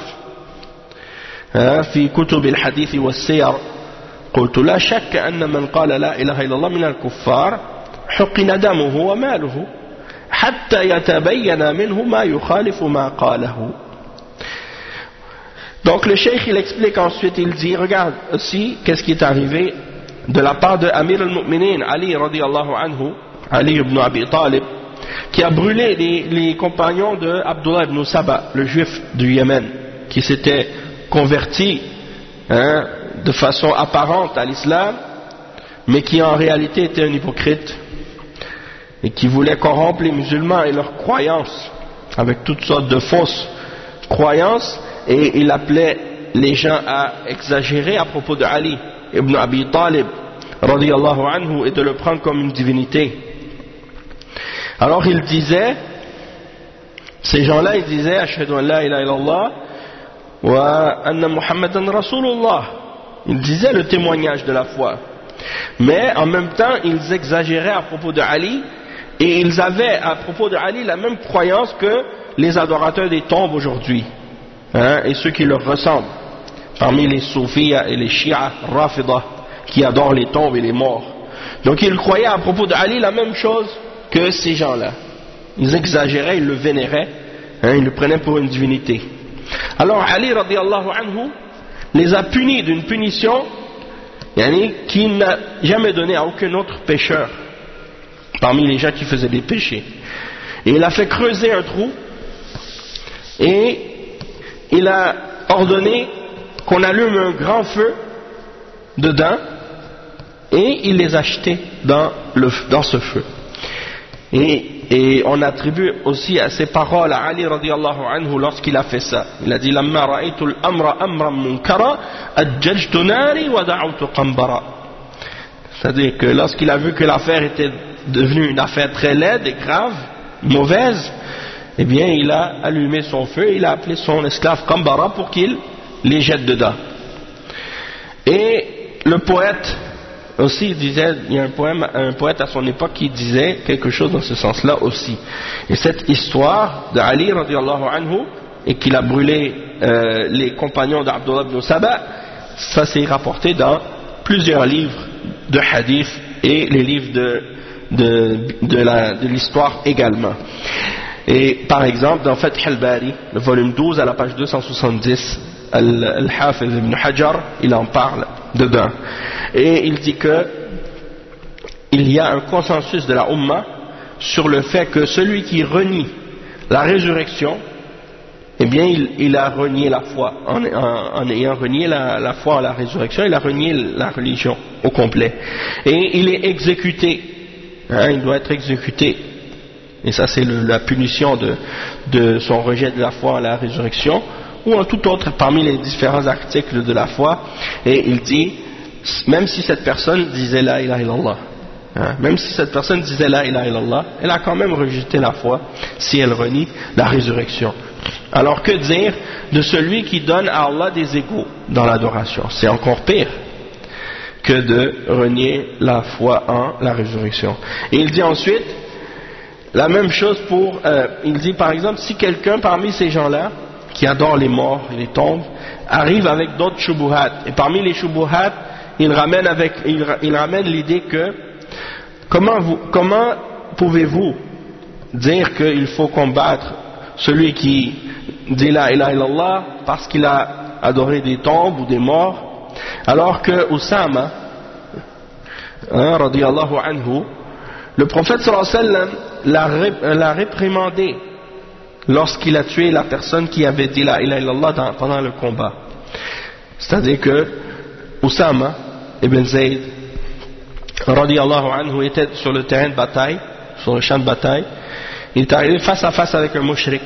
في كتب الحديث والسير قلت لا شك أن من قال لا إله إلا الله من الكفار حقن دمه وماله حتى يتبين منه ما يخالف ما قاله. Donc le cheikh il explique ensuite, il dit regarde aussi qu'est-ce qui est arrivé de la part de Amir al-Mu'minin Ali radiyallahu anhu, Ali ibn Abi Talib, qui a brûlé les compagnons de Abdullah ibn Saba, le juif du Yémen, qui s'était converti de façon apparente à l'islam, mais qui en réalité était un hypocrite et qui voulait corrompre les musulmans et leurs croyances avec toutes sortes de fausses croyances, et il appelait les gens à exagérer à propos de Ali ibn Abi Talib radiyallahu anhu et de le prendre comme une divinité. Alors il disait, ces gens-là ils disaient ashhadu an la ilaha illallah wa anna muhammadan rasulullah, ils disaient le témoignage de la foi, mais en même temps ils exagéraient à propos de Ali Et ils avaient à propos de Ali la même croyance que les adorateurs des tombes aujourd'hui, hein, et ceux qui leur ressemblent, parmi les soufis et les chiites rafidah qui adorent les tombes et les morts. Donc ils croyaient à propos de Ali la même chose que ces gens-là. Ils exagéraient, ils le vénéraient, hein, ils le prenaient pour une divinité. Alors Ali radiallahu anhu les a punis d'une punition qu'il n'a jamais donnée à aucun autre pécheur parmi les gens qui faisaient des péchés. Et il a fait creuser un trou et il a ordonné qu'on allume un grand feu dedans et il les a jetés dans ce feu. Et on attribue aussi à ces paroles à Ali radiallahu anhu lorsqu'il a fait ça. Il a dit Lamma ra'aytu al-amra amran munkara ajjajtu nari wa da'awtu qambara. C'est-à-dire que lorsqu'il a vu que l'affaire était devenue une affaire très laide et grave, mauvaise, eh bien il a allumé son feu et il a appelé son esclave Qambara pour qu'il les jette dedans. Et le poète aussi disait, il y a un poète à son époque qui disait quelque chose dans ce sens-là aussi. Et cette histoire de Ali radiallahu anhu et qu'il a brûlé les compagnons d'Abdullah ibn Saba, ça s'est rapporté dans plusieurs livres de hadith et les livres de l'histoire également. Et par exemple dans Fath al-Bari, le volume 12 à la page 270, Al-Hafiz ibn Hajar, il en parle dedans. Et il dit que il y a un consensus de la Ummah sur le fait que celui qui renie la résurrection, eh bien il a renié la foi. En ayant renié la foi en la résurrection, il a renié la religion au complet. Et il est exécuté. Hein, il doit être exécuté. Et ça c'est la punition de son rejet de la foi en la résurrection, ou en tout autre parmi les différents articles de la foi. Et il dit, même si cette personne disait la ilaha illallah, hein, même si cette personne disait la ilaha illallah, elle a quand même rejeté la foi si elle renie la résurrection. Alors que dire de celui qui donne à Allah des égaux dans l'adoration? C'est encore pire que de renier la foi en la résurrection. Et il dit ensuite la même chose il dit par exemple, si quelqu'un parmi ces gens-là qui adorent les morts et les tombes arrive avec d'autres shubuhat, et parmi les shubuhat il ramène l'idée que comment pouvez-vous dire qu'il faut combattre celui qui dit la ilaha illallah parce qu'il a adoré des tombes ou des morts, alors que Usama radiyallahu anhu, le prophète sallallahu alayhi wa sallam l'a réprimandé lorsqu'il a tué la personne qui avait dit la ilaha illallah pendant le combat. C'est-à-dire que Usama ibn Zayd radiyallahu anhu était sur le terrain de bataille, sur le champ de bataille. Il est arrivé face à face avec un mushrik.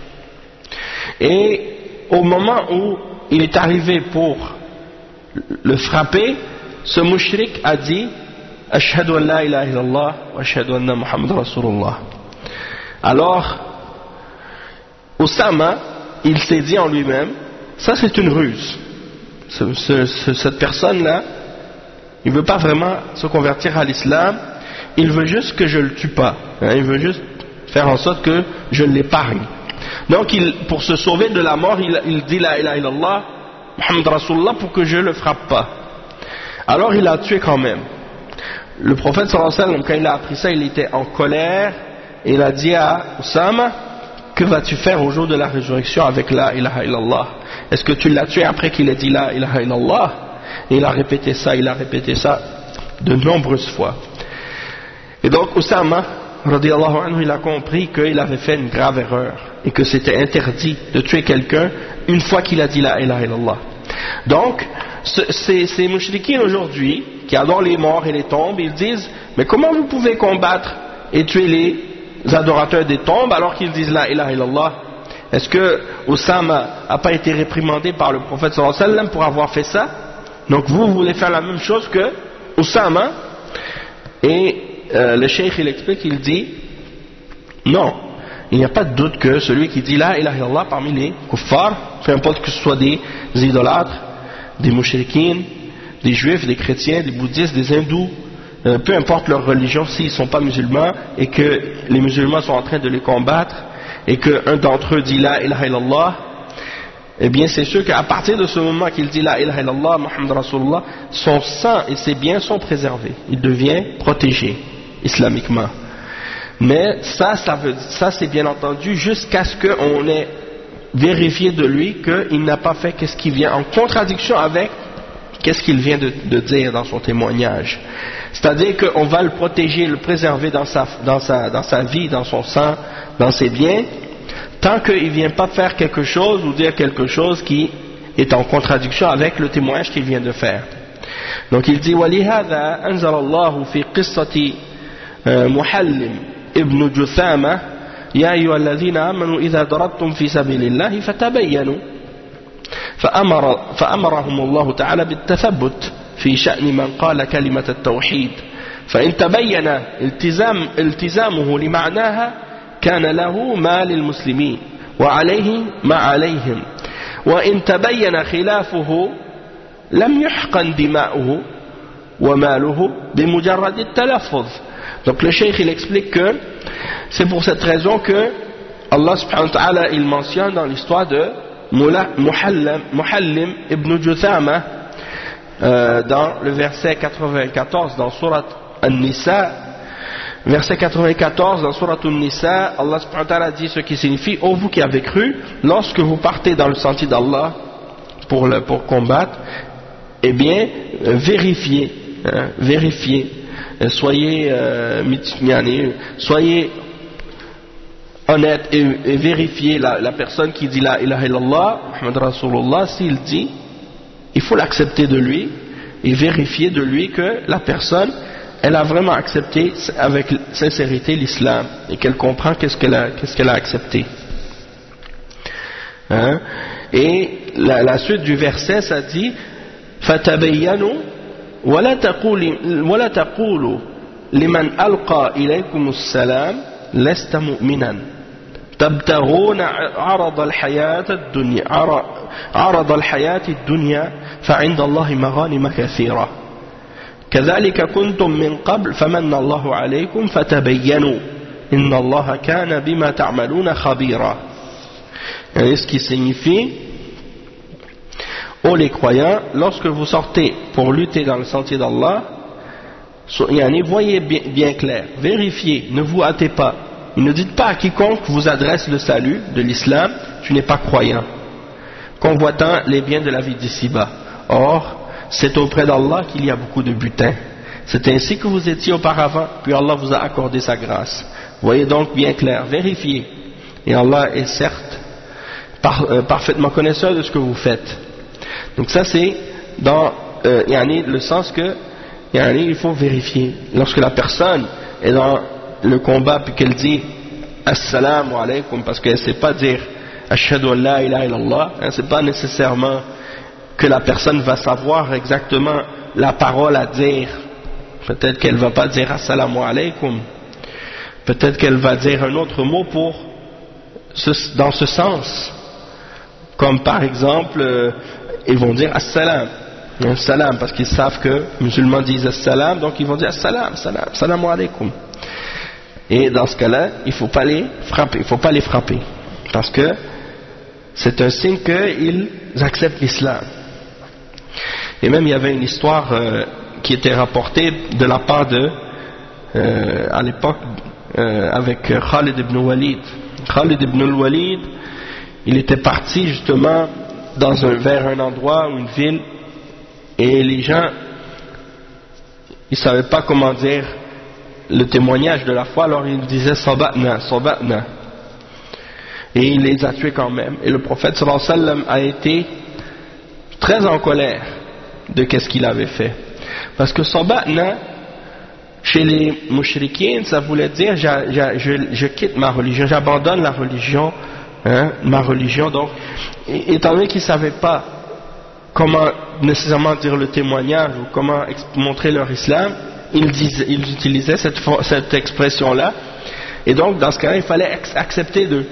Et au moment où il est arrivé pour le frapper, ce mushrik a dit Ashhadu an la ilaha illallah wa ashhadu anna Muhammad Rasulullah. Alors Osama, il s'est dit en lui-même, ça c'est une ruse. Cette personne-là, il ne veut pas vraiment se convertir à l'islam, il veut juste que je le tue pas, hein, il veut juste faire en sorte que je l'épargne. Donc pour se sauver de la mort, il dit la ilaha illallah, Muhammad Rasulullah, pour que je le frappe pas. Alors il a tué quand même. Le prophète sallallahu alayhi wa sallam, quand il a appris ça, il était en colère, et il a dit à Osama, que vas-tu faire au jour de la résurrection avec la ilaha illallah? Est-ce que tu l'as tué après qu'il ait dit la ilaha illallah? Et il a répété ça de nombreuses fois. Et donc Osama radiyallahu anhu, il a compris qu'il avait fait une grave erreur et que c'était interdit de tuer quelqu'un une fois qu'il a dit la ilaha illallah. Donc ces mushrikines aujourd'hui qui adorent les morts et les tombes, ils disent mais comment vous pouvez combattre et tuer les adorateurs des tombes alors qu'ils disent la ilaha illallah? Est-ce que Osama n'a pas été réprimandé par le prophète sallallahu alayhi wa sallam pour avoir fait ça? Donc vous voulez faire la même chose que Osama? Et le cheikh il explique, il dit non, il n'y a pas de doute que celui qui dit la ilaha illallah parmi les kuffars, peu importe que ce soit des idolâtres, des mushrikines, des juifs, des chrétiens, des bouddhistes, des hindous, peu importe leur religion, s'ils ne sont pas musulmans et que les musulmans sont en train de les combattre et qu'un d'entre eux dit la ilaha illallah, eh bien c'est sûr qu'à partir de ce moment qu'il dit la ilaha illallah, Muhammad Rasulullah, son sang et ses biens sont préservés, il devient protégé islamiquement. Mais ça c'est bien entendu jusqu'à ce qu'on ait vérifié de lui qu'il n'a pas fait qu'est-ce qui vient en contradiction avec qu'est-ce qu'il vient de dire dans son témoignage. C'est-à-dire qu'on va le protéger, le préserver dans sa vie, dans son sang, dans ses biens, tant qu'il ne vient pas faire quelque chose ou dire quelque chose qui est en contradiction avec le témoignage qu'il vient de faire. Donc il dit وَلِهَذَا أَنزَلَ اللَّهُ فِي قِصَّةِ مُحَلِّمْ ابن جثامة يا أيها الذين آمنوا إذا ضربتم في سبيل الله فتبينوا فأمرهم الله تعالى بالتثبت في شأن من قال كلمة التوحيد فإن تبين التزامه لمعناها كان له ما للمسلمين وعليه ما عليهم وإن تبين خلافه لم يحقن دماؤه وماله بمجرد التلفظ. Donc le cheikh il explique que c'est pour cette raison que Allah subhanahu wa ta'ala il mentionne dans l'histoire de Muhallim ibn Juthama dans le verset 94 dans Surat An-Nisa, verset 94 dans Surat An-Nisa, Allah subhanahu wa ta'ala dit ce qui signifie: ô vous qui avez cru, lorsque vous partez dans le sentier d'Allah pour combattre, eh bien vérifiez, soyez honnête et vérifiez la personne qui dit la ilaha illallah Muhammad Rasulullah. S'il dit, il faut l'accepter de lui et vérifier de lui que la personne elle a vraiment accepté avec sincérité l'islam et qu'elle comprend qu'est-ce qu'elle a accepté, hein? Et la suite du verset ça dit fatabayyanu ولا تقولوا لمن ألقى إليكم السلام لست مؤمنا تبتغون عرض الحياة الدنيا فعند الله مغانم كثيرة كذلك كنتم من قبل فمن الله عليكم فتبينوا إن الله كان بما تعملون خبيرا. Ce qui signifie: ô les croyants, lorsque vous sortez pour lutter dans le sentier d'Allah, voyez bien clair, vérifiez, ne vous hâtez pas, et ne dites pas à quiconque vous adresse le salut de l'islam, tu n'es pas croyant, convoitant les biens de la vie d'ici-bas. Or, c'est auprès d'Allah qu'il y a beaucoup de butin. C'est ainsi que vous étiez auparavant, puis Allah vous a accordé sa grâce. Voyez donc bien clair, vérifiez, et Allah est certes parfaitement connaisseur de ce que vous faites. Donc ça c'est dans le sens que il faut vérifier. Lorsque la personne est dans le combat puis qu'elle dit assalamu alaykum parce qu'elle ne sait pas dire ashhadu an la ilaha illallah, c'est pas nécessairement que la personne va savoir exactement la parole à dire. Peut-être qu'elle va pas dire assalamu alaykum, peut-être qu'elle va dire un autre mot dans ce sens, comme par exemple ils vont dire assalam, salam, parce qu'ils savent que les musulmans disent assalam, donc ils vont dire assalam, salamu alaykum. Et dans ce cas-là, il ne faut pas les frapper, parce que c'est un signe qu'ils acceptent l'islam. Et même il y avait une histoire qui était rapportée de la part à l'époque avec Khalid ibn Walid. Khalid ibn Walid, il était parti justement vers un endroit ou une ville, et les gens ils ne savaient pas comment dire le témoignage de la foi, alors ils disaient saba'na, et il les a tués quand même. Et le prophète sallallahu alayhi wa sallam a été très en colère de qu'est-ce qu'il avait fait, parce que saba'na chez les mushrikines ça voulait dire je quitte ma religion, j'abandonne la religion, ma religion. Donc étant donné qu'ils ne savaient pas comment nécessairement dire le témoignage ou comment montrer leur islam, ils utilisaient cette expression-là, et donc dans ce cas-là il fallait accepter d'eux,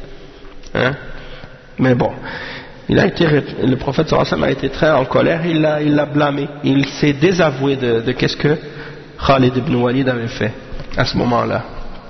mais bon, le prophète sallallahu alayhi wa sallam a été très en colère, il l'a blâmé, il s'est désavoué de qu'est-ce que Khalid ibn Walid avait fait à ce moment-là.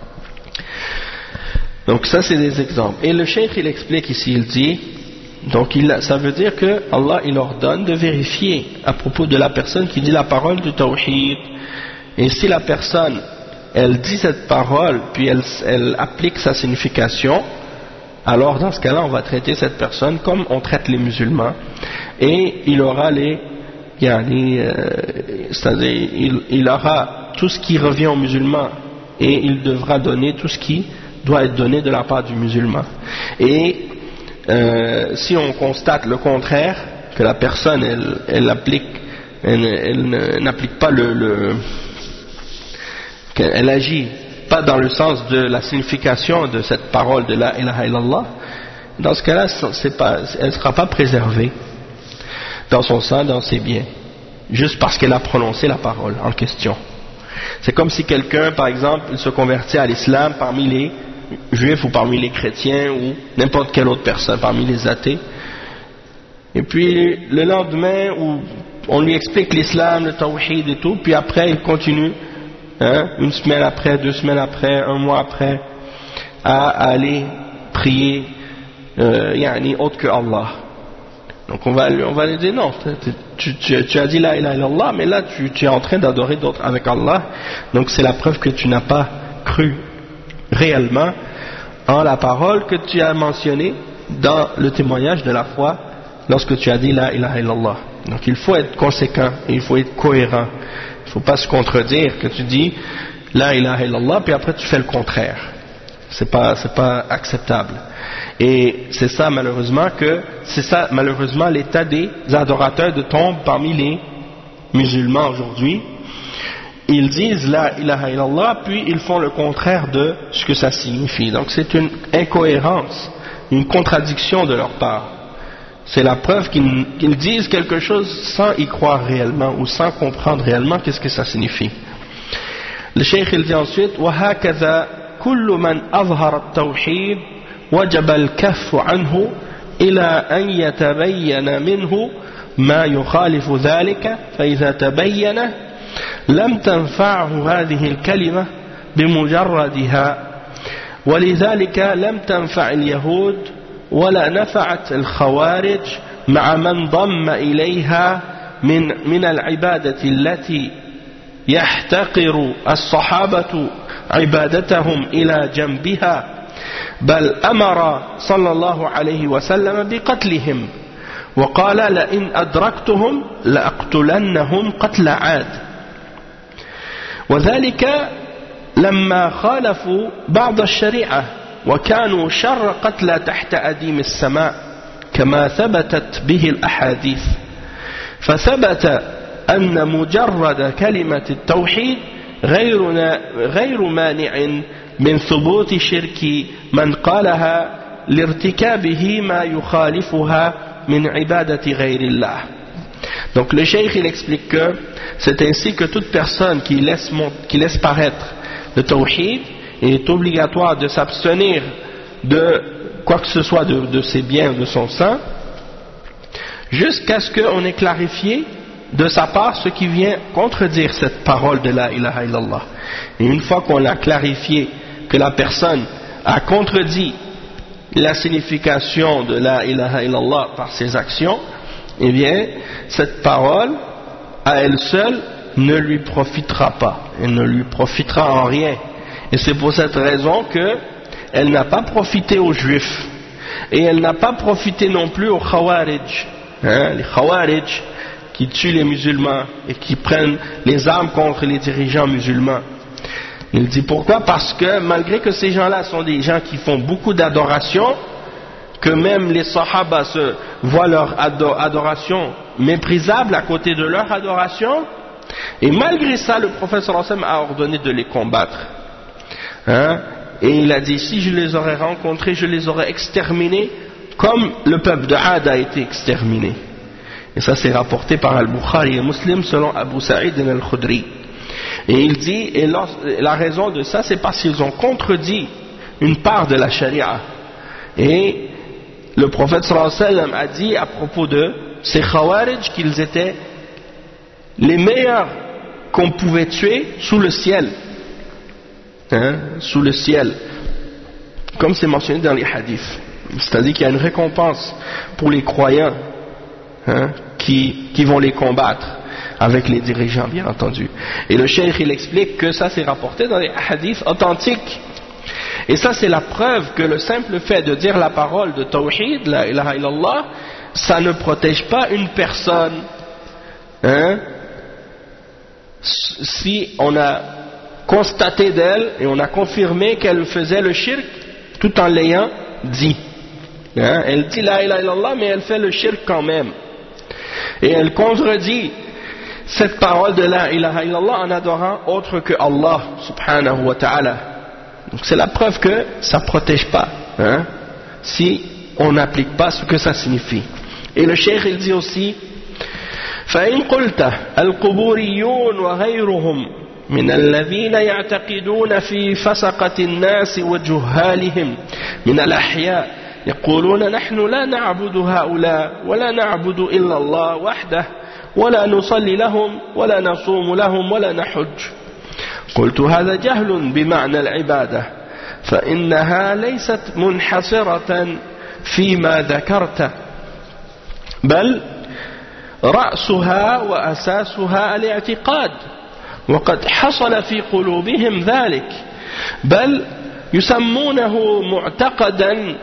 Donc ça c'est des exemples. Et le cheikh il explique ici, il dit, donc ça veut dire que Allah il ordonne de vérifier à propos de la personne qui dit la parole du tawhid. Et si la personne elle dit cette parole puis elle applique sa signification, alors dans ce cas-là on va traiter cette personne comme on traite les musulmans, et il aura c'est-à-dire il aura tout ce qui revient aux musulmans, et il devra donner tout ce qui doit être donné de la part du musulman. Et si on constate le contraire, que la personne elle n'applique pas qu'elle agit pas dans le sens de la signification de cette parole de la ilaha illallah, dans ce cas-là elle ne sera pas préservée dans son sang, dans ses biens, juste parce qu'elle a prononcé la parole en question. C'est comme si quelqu'un, par exemple, il se convertit à l'islam parmi les juifs ou parmi les chrétiens ou n'importe quelle autre personne, parmi les athées, et puis le lendemain où on lui explique l'islam, le tawhid et tout, puis après il continue, une semaine après, 2 semaines après, 1 mois après, à aller prier autre que Allah. Donc on va lui dire non, tu as dit la ilaha illallah, mais là tu es en train d'adorer d'autres avec Allah, donc c'est la preuve que tu n'as pas cru réellement en la parole que tu as mentionnée dans le témoignage de la foi lorsque tu as dit la ilaha illallah. Donc il faut être conséquent, il faut être cohérent, il ne faut pas se contredire, que tu dis la ilaha illallah puis après tu fais le contraire. C'est pas acceptable. Et c'est ça malheureusement l'état des adorateurs de tombes parmi les musulmans aujourd'hui. Ils disent la ilaha illallah puis ils font le contraire de ce que ça signifie. Donc c'est une incohérence, une contradiction de leur part. C'est la preuve qu'ils disent quelque chose sans y croire réellement ou sans comprendre réellement qu'est-ce que ça signifie. Le cheikh il dit ensuite وهكذا كل من أظهر التوحيد وجب الكف عنه إلى أن يتبين منه ما يخالف ذلك فإذا تبين لم تنفعه هذه الكلمة بمجردها ولذلك لم تنفع اليهود ولا نفعت الخوارج مع من ضم إليها من العبادة التي يحتقر الصحابة عبادتهم إلى جنبها بل أمر صلى الله عليه وسلم بقتلهم وقال لئن أدركتهم لأقتلنهم قتل عاد وذلك لما خالفوا بعض الشريعة وكانوا شر قتلى تحت أديم السماء كما ثبتت به الأحاديث فثبت أن مجرد كلمة التوحيد غير مانع من ثبوت شرك من قالها لارتكابه ما يخالفها من عبادة غير الله. Donc le cheikh il explique que c'est ainsi que toute personne qui laisse paraître le tawhid, il est obligatoire de s'abstenir de quoi que ce soit de ses biens, de son sang, jusqu'à ce qu'on ait clarifié de sa part ce qui vient contredire cette parole de la ilaha illallah. Et une fois qu'on a clarifié que la personne a contredit la signification de la ilaha illallah par ses actions, eh bien cette parole à elle seule ne lui profitera pas, elle ne lui profitera en rien. Et c'est pour cette raison qu'elle n'a pas profité aux juifs et elle n'a pas profité non plus aux khawarij, les khawarij qui tuent les musulmans et qui prennent les armes contre les dirigeants musulmans. Il dit pourquoi? Parce que malgré que ces gens-là sont des gens qui font beaucoup d'adoration, que même les sahaba voient leur adoration méprisable à côté de leur adoration, et malgré ça le prophète sallallahu alayhi wa sallam a ordonné de les combattre. Et il a dit si je les aurais rencontrés, je les aurais exterminés comme le peuple de Ad a été exterminé. Et ça c'est rapporté par Al-Bukhari et Muslim selon Abu Sa'id al-Khudri. Et il dit, et la raison de ça c'est parce qu'ils ont contredit une part de la charia. Et le prophète sallallahu alayhi wa sallam a dit à propos de ces khawarij qu'ils étaient les meilleurs qu'on pouvait tuer sous le ciel, sous le ciel, comme c'est mentionné dans les hadiths. C'est-à-dire qu'il y a une récompense pour les croyants qui vont les combattre avec les dirigeants, bien entendu. Et le cheikh il explique que ça c'est rapporté dans les hadiths authentiques. Et ça c'est la preuve que le simple fait de dire la parole de Tawhid, la ilaha illallah, ça ne protège pas une personne. Si on a constaté d'elle et on a confirmé qu'elle faisait le shirk tout en l'ayant dit. Elle dit la ilaha illallah mais elle fait le shirk quand même. Et elle contredit cette parole de la ilaha illallah en adorant autre que Allah subhanahu wa ta'ala. Donc c'est la preuve que ça ne protège pas si on n'applique pas ce que ça signifie. Et le cheikh il dit aussi فإن قلت القبوريون وغيرهم من الذين يعتقدون في فسقة الناس وجهالهم من الأحياء يقولون نحن لا نعبد هؤلاء ولا نعبد إلا الله وحده ولا نصلي لهم ولا نصوم لهم ولا نحج قلت هذا جهل بمعنى العبادة فإنها ليست منحصرة فيما ذكرت بل رأسها وأساسها الاعتقاد وقد حصل في قلوبهم ذلك بل يسمونه معتقدا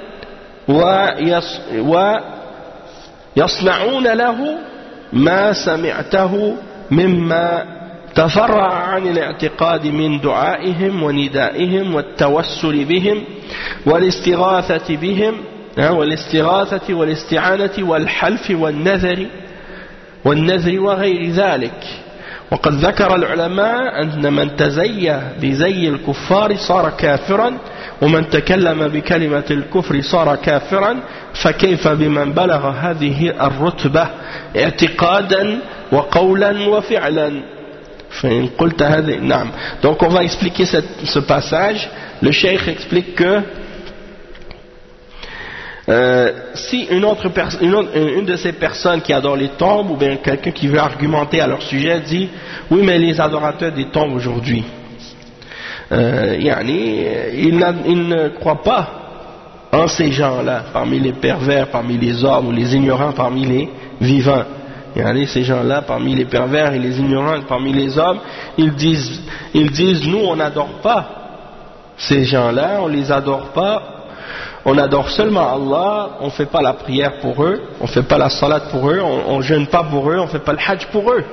ويصنعون له ما سمعته مما تفرع عن الاعتقاد من دعائهم وندائهم والتوسل بهم والاستغاثة بهم والاستغاثة والاستعانة والحلف والنذر وغير ذلك وقد ذكر العلماء أن من تزيى بزي الكفار صار كافرا ومن تكلم بكلمة الكفر صار كافرا فكيف بمن بلغ هذه الرتبة اعتقادا وقولا وفعلا فإن قلت هذه نعم. Donc on va expliquer ce passage. Le cheikh explique que si une de ces personnes qui adorent les tombes ou bien quelqu'un qui veut argumenter à leur sujet dit oui mais les adorateurs des tombes aujourd'hui ils ne croient pas en ces gens-là parmi les pervers, parmi les hommes ou les ignorants parmi les vivants. Ces gens-là parmi les pervers et les ignorants parmi les hommes ils disent nous on n'adore pas ces gens-là, on les adore pas. On adore seulement Allah, on ne fait pas la prière pour eux, on ne fait pas la salat pour eux, on ne jeûne pas pour eux, on ne fait pas le hajj pour eux.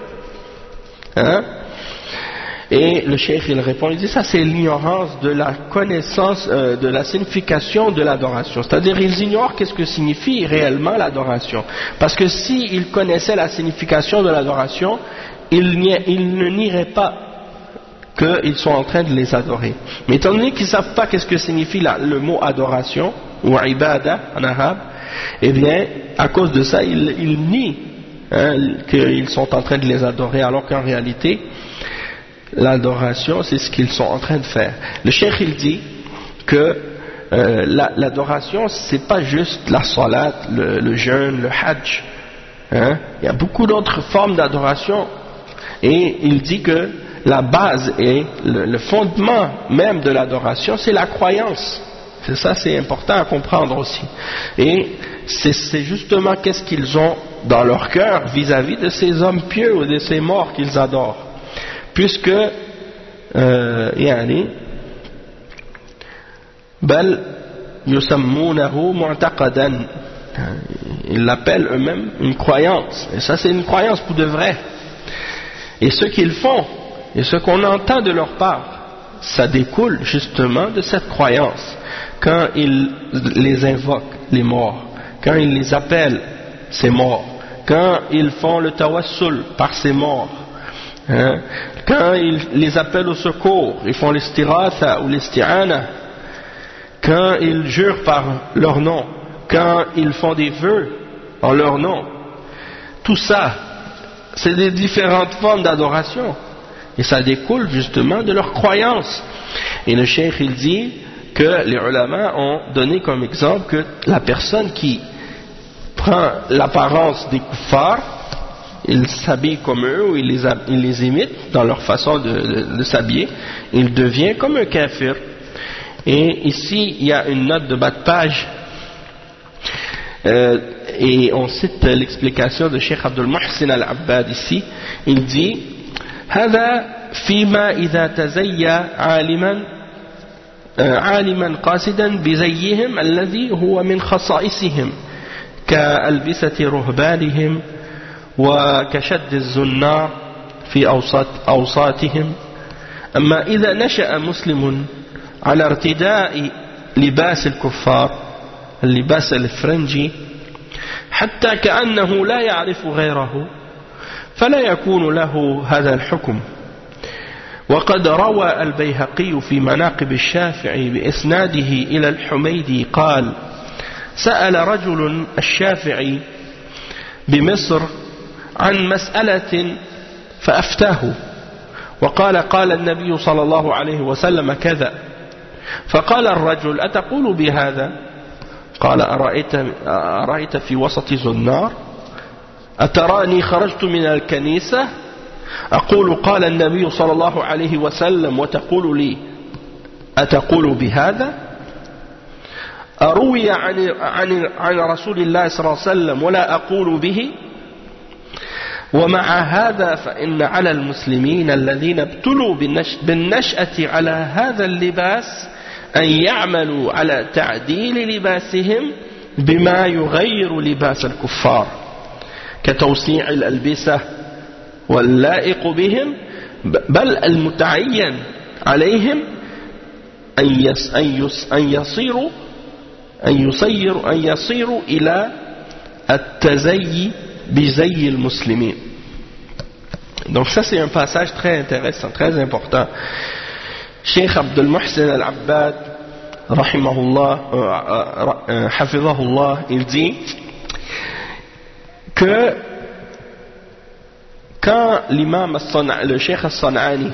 Et le cheikh il répond, il dit ça c'est l'ignorance de la connaissance de la signification de l'adoration. C'est-à-dire ils ignorent qu'est-ce que signifie réellement l'adoration. Parce que s'ils connaissaient la signification de l'adoration, ils ne nieraient pas qu'ils sont en train de les adorer. Mais étant donné qu'ils ne savent pas qu'est-ce que signifie le mot adoration, ou ibada en arabe, eh bien, à cause de ça, ils nient qu'ils sont en train de les adorer, alors qu'en réalité, l'adoration, c'est ce qu'ils sont en train de faire. Le cheikh, il dit que l'adoration, c'est pas juste la salat, le jeûne, le hajj. Il y a beaucoup d'autres formes d'adoration. Et il dit que la base et le fondement même de l'adoration, c'est la croyance. C'est ça, c'est important à comprendre aussi. Et c'est justement qu'est-ce qu'ils ont dans leur cœur vis-à-vis de ces hommes pieux ou de ces morts qu'ils adorent. Puisque, bal yusammunahu mu'taqadan, ils l'appellent eux-mêmes une croyance. Et ça, c'est une croyance pour de vrai. Et ce qu'ils font, et ce qu'on entend de leur part, ça découle justement de cette croyance. Quand ils les invoquent, les morts, quand ils les appellent, ces morts, quand ils font le tawassul par ces morts, quand ils les appellent au secours, ils font l'istiratha ou l'isti'ana, quand ils jurent par leur nom, quand ils font des vœux en leur nom, tout ça, c'est des différentes formes d'adoration. Et ça découle justement de leur croyance. Et le cheikh il dit que les ulama ont donné comme exemple que la personne qui prend l'apparence des kuffars il s'habille comme eux, ou il les imite dans leur façon de s'habiller, il devient comme un kafir. Et ici, il y a une note de bas de page, et on cite l'explication de Cheikh Abdul Muhsin al-Abbad ici. Il dit هذا فيما إذا تزيى عالما قاصدا بزيهم الذي هو من خصائصهم كألبسة رهبانهم وكشد الزنار في أوساطهم. أما إذا نشأ مسلم على ارتداء لباس الكفار اللباس الفرنجي حتى كأنه لا يعرف غيره فلا يكون له هذا الحكم. وقد روى البيهقي في مناقب الشافعي بإسناده إلى الحميدي قال سأل رجل الشافعي بمصر عن مسألة فأفتاه وقال قال النبي صلى الله عليه وسلم كذا. فقال الرجل أتقول بهذا؟ قال أرأيت في وسط زنار؟ أتراني خرجت من الكنيسة أقول قال النبي صلى الله عليه وسلم وتقول لي أتقول بهذا؟ أروي عن رسول الله صلى الله عليه وسلم ولا أقول به؟ ومع هذا فإن على المسلمين الذين ابتلوا بالنشأة على هذا اللباس أن يعملوا على تعديل لباسهم بما يغير لباس الكفار كتوسيع الألبسة واللائق بهم، بل المتعين عليهم أن يصيروا إلى التزيي بزي المسلمين. Donc ça c'est un passage très intéressant, très important. Cheikh Abdul Muhsin al-Abbad rahimahullah, hafizahullah, il dit que quand l'imam le Cheikh al-San'ani,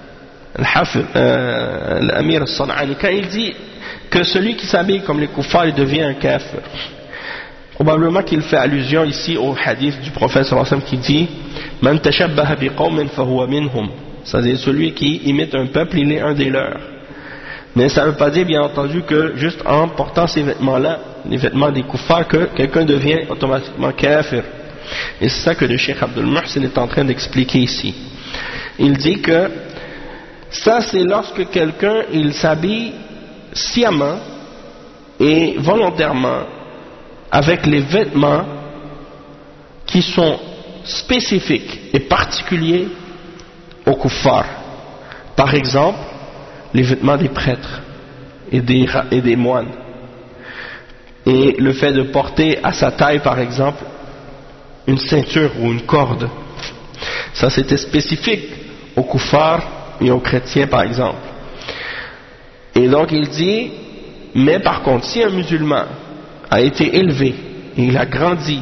l'amir al-San'ani, quand il dit que celui qui s'habille comme les kuffars il devient un kafir, probablement qu'il fait allusion ici au hadith du prophète sallallahu alayhi wa sallam qui dit Man tashabbaha biqawmin fahuwa minhum, c'est-à-dire celui qui imite un peuple il est un des leurs. Mais ça ne veut pas dire bien entendu que juste en portant ces vêtements-là, les vêtements des kuffars, que quelqu'un devient automatiquement kafir. Et c'est ça que le Cheikh Abdul Muhsin est en train d'expliquer ici. Il dit que ça c'est lorsque quelqu'un il s'habille sciemment et volontairement avec les vêtements qui sont spécifiques et particuliers aux kuffars. Par exemple, les vêtements des prêtres et des moines. Et le fait de porter à sa taille, par exemple, une ceinture ou une corde. Ça, c'était spécifique aux kuffars et aux chrétiens, par exemple. Et donc, il dit, mais par contre, si un musulman a été élevé et il a grandi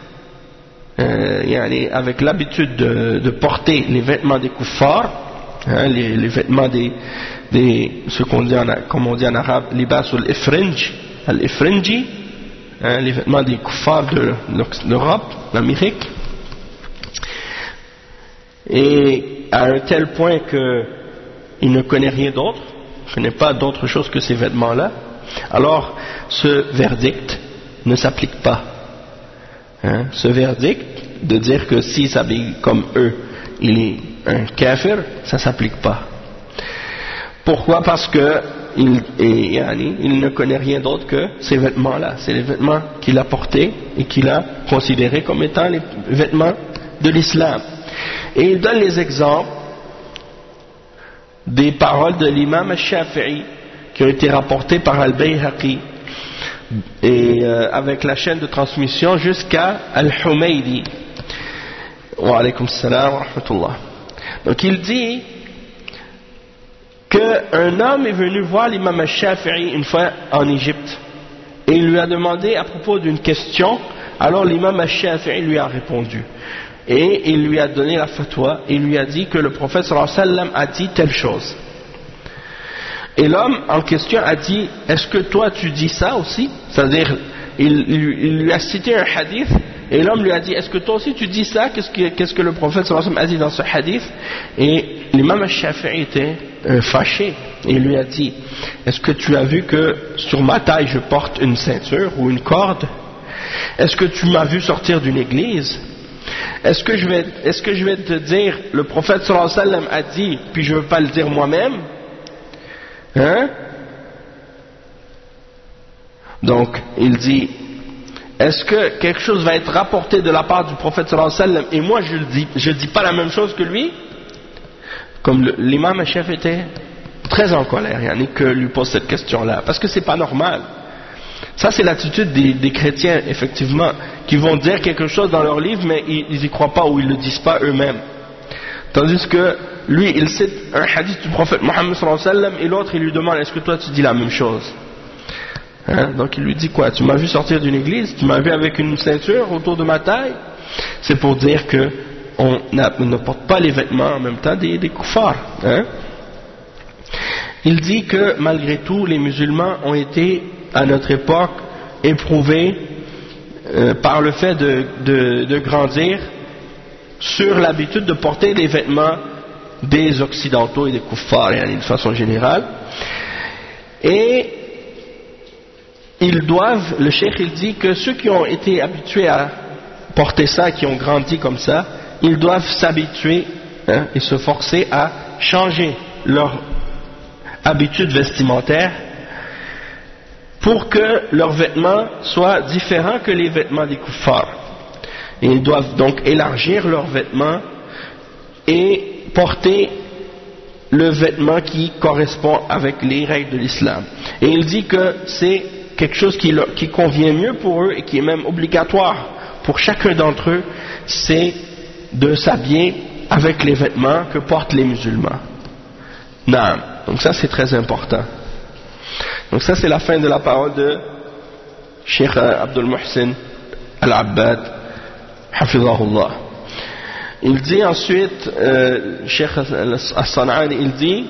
avec l'habitude de porter les vêtements des kuffars, les vêtements ce qu'on dit comme on dit en arabe, libas al-ifrinji, les vêtements des kuffars de l'Europe, l'Amérique, et à un tel point qu'il ne connaît rien d'autre, il ne connaît pas d'autre chose que ces vêtements-là, alors ce verdict ne s'applique pas. Ce verdict de dire que s'il s'habille comme eux, il est un kafir, ça ne s'applique pas. Pourquoi? Parce que il ne connaît rien d'autre que ces vêtements-là. C'est les vêtements qu'il a portés et qu'il a considérés comme étant les vêtements de l'islam. Et il donne les exemples des paroles de l'imam al-Shafi'i qui ont été rapportées par al-Bayhaqi et avec la chaîne de transmission jusqu'à al-Humaydi. Wa alaykum salam wa rahmatullah. Donc il dit qu'un homme est venu voir l'imam al-Shafi'i une fois en Égypte et il lui a demandé à propos d'une question. Alors l'imam al-Shafi'i lui a répondu et il lui a donné la fatwa et il lui a dit que le prophète sallallahu alayhi wa sallam a dit telle chose. Et l'homme en question a dit, est-ce que toi tu dis ça aussi? C'est-à-dire il lui a cité un hadith Et l'homme lui a dit, est-ce que toi aussi tu dis ça? Qu'est-ce que le prophète sallallahu alayhi wa sallam a dit dans ce hadith? Et l'imam al-Shafi'i était fâché et lui a dit, est-ce que tu as vu que sur ma taille je porte une ceinture ou une corde? Est-ce que tu m'as vu sortir d'une église? Est-ce que je vais te dire, le prophète sallallahu alayhi wa sallam a dit, puis je ne veux pas le dire moi-même? Hein? Donc, il dit, est-ce que quelque chose va être rapporté de la part du prophète sallallahu alayhi wa sallam et moi je dis pas la même chose que lui? Comme l'imam chef était très en colère, yani, que lui pose cette question-là, parce que c'est pas normal. Ça, c'est l'attitude des chrétiens, effectivement, qui vont dire quelque chose dans leur livre, mais ils y croient pas ou ils le disent pas eux-mêmes. Tandis que lui, il cite un hadith du prophète Mohammed sallallahu alayhi wa sallam et l'autre, il lui demande, est-ce que toi tu dis la même chose? Hein? Donc il lui dit quoi? Tu m'as vu sortir d'une église? Tu m'as vu avec une ceinture autour de ma taille? C'est pour dire que on ne porte pas les vêtements en même temps des kuffars. Hein? Il dit que malgré tout, les musulmans ont été à notre époque éprouvés par le fait de grandir sur l'habitude de porter les vêtements des occidentaux et des kuffars, de façon générale. Et ils doivent, le cheikh il dit que ceux qui ont été habitués à porter ça, qui ont grandi comme ça, ils doivent s'habituer et se forcer à changer leur habitude vestimentaire pour que leurs vêtements soient différents que les vêtements des kuffars. Et ils doivent donc élargir leurs vêtements et porter le vêtement qui correspond avec les règles de l'islam. Et il dit que c'est quelque chose qui convient mieux pour eux et qui est même obligatoire pour chacun d'entre eux, c'est de s'habiller avec les vêtements que portent les musulmans. Naam. Donc ça c'est très important. Donc ça c'est la fin de la parole de Cheikh Abdul Muhsin Al-Abbad Hafizahullah. Il dit ensuite, Cheikh As-San'ani, il dit,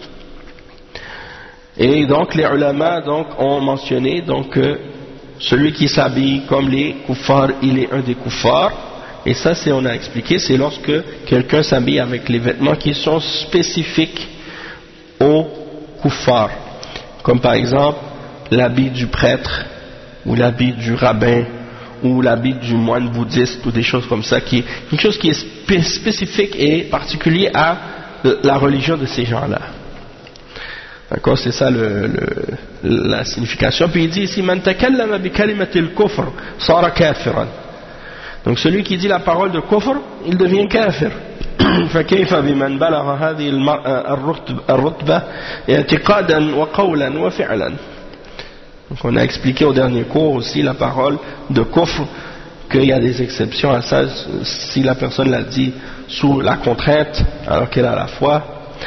et donc les ulama donc, ont mentionné donc, celui qui s'habille comme les kuffars, il est un des kuffars, et ça c'est, on a expliqué, c'est lorsque quelqu'un s'habille avec les vêtements qui sont spécifiques aux kuffars, comme par exemple l'habit du prêtre, ou l'habit du rabbin, ou l'habit du moine bouddhiste, ou des choses comme ça, quelque chose qui est spécifique et particulier à la religion de ces gens-là. D'accord, c'est ça la signification. Puis il dit ici, Man takallama bi kalimatil kufr sara kafiran. Donc celui qui dit la parole de kufr, il devient kafir. فكيف بمن بلغ هذه الرتبة اعتقادا وقولا وفعلا. Donc on a expliqué au dernier cours aussi la parole de kufr, qu'il y a des exceptions à ça si la personne l'a dit sous la contrainte alors qu'elle a la foi,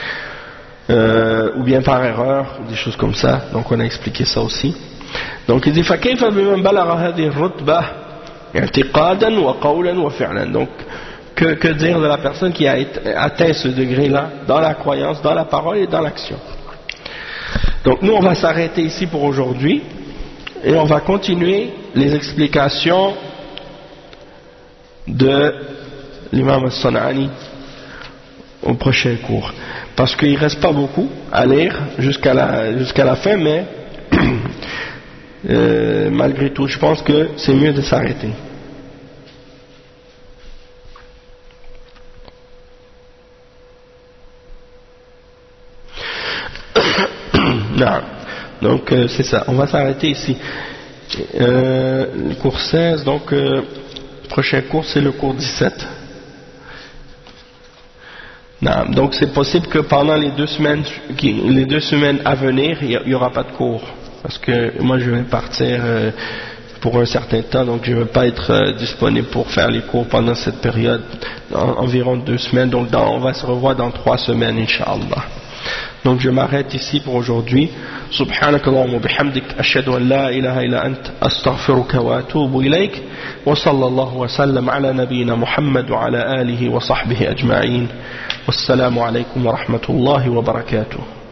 ou bien par erreur, des choses comme ça. Donc on a expliqué ça aussi. Donc il dit فكيف بمن بلغ هذه الرتبة اعتقادا وقولا وفعلا. Donc que dire de la personne qui a atteint ce degré-là dans la croyance, dans la parole et dans l'action. Donc nous on va s'arrêter ici pour aujourd'hui et on va continuer les explications de l'imam As-San'ani au prochain cours, parce qu'il ne reste pas beaucoup à lire jusqu'à la fin, mais malgré tout je pense que c'est mieux de s'arrêter. Non. Donc c'est ça, on va s'arrêter ici. Le cours 16, donc le prochain cours c'est le cours 17. Non. Donc c'est possible que pendant les 2 semaines à venir, il n'y aura pas de cours, parce que moi je vais partir pour un certain temps, donc je ne vais pas être disponible pour faire les cours pendant cette période, environ 2 semaines, donc on va se revoir dans 3 semaines, Inch'Allah. Donc je m'arrête ici pour aujourd'hui. Subhanakallahumma bihamdik, ashhadu an la ilaha illa ant, astaghfiruka wa atubu ilayk, wa sallallahu wa sallam ala nabiyyina Muhammad wa ala alihi wa sahbihi ajma'in. Wassalamu alaykum wa rahmatullahi wa barakatuh.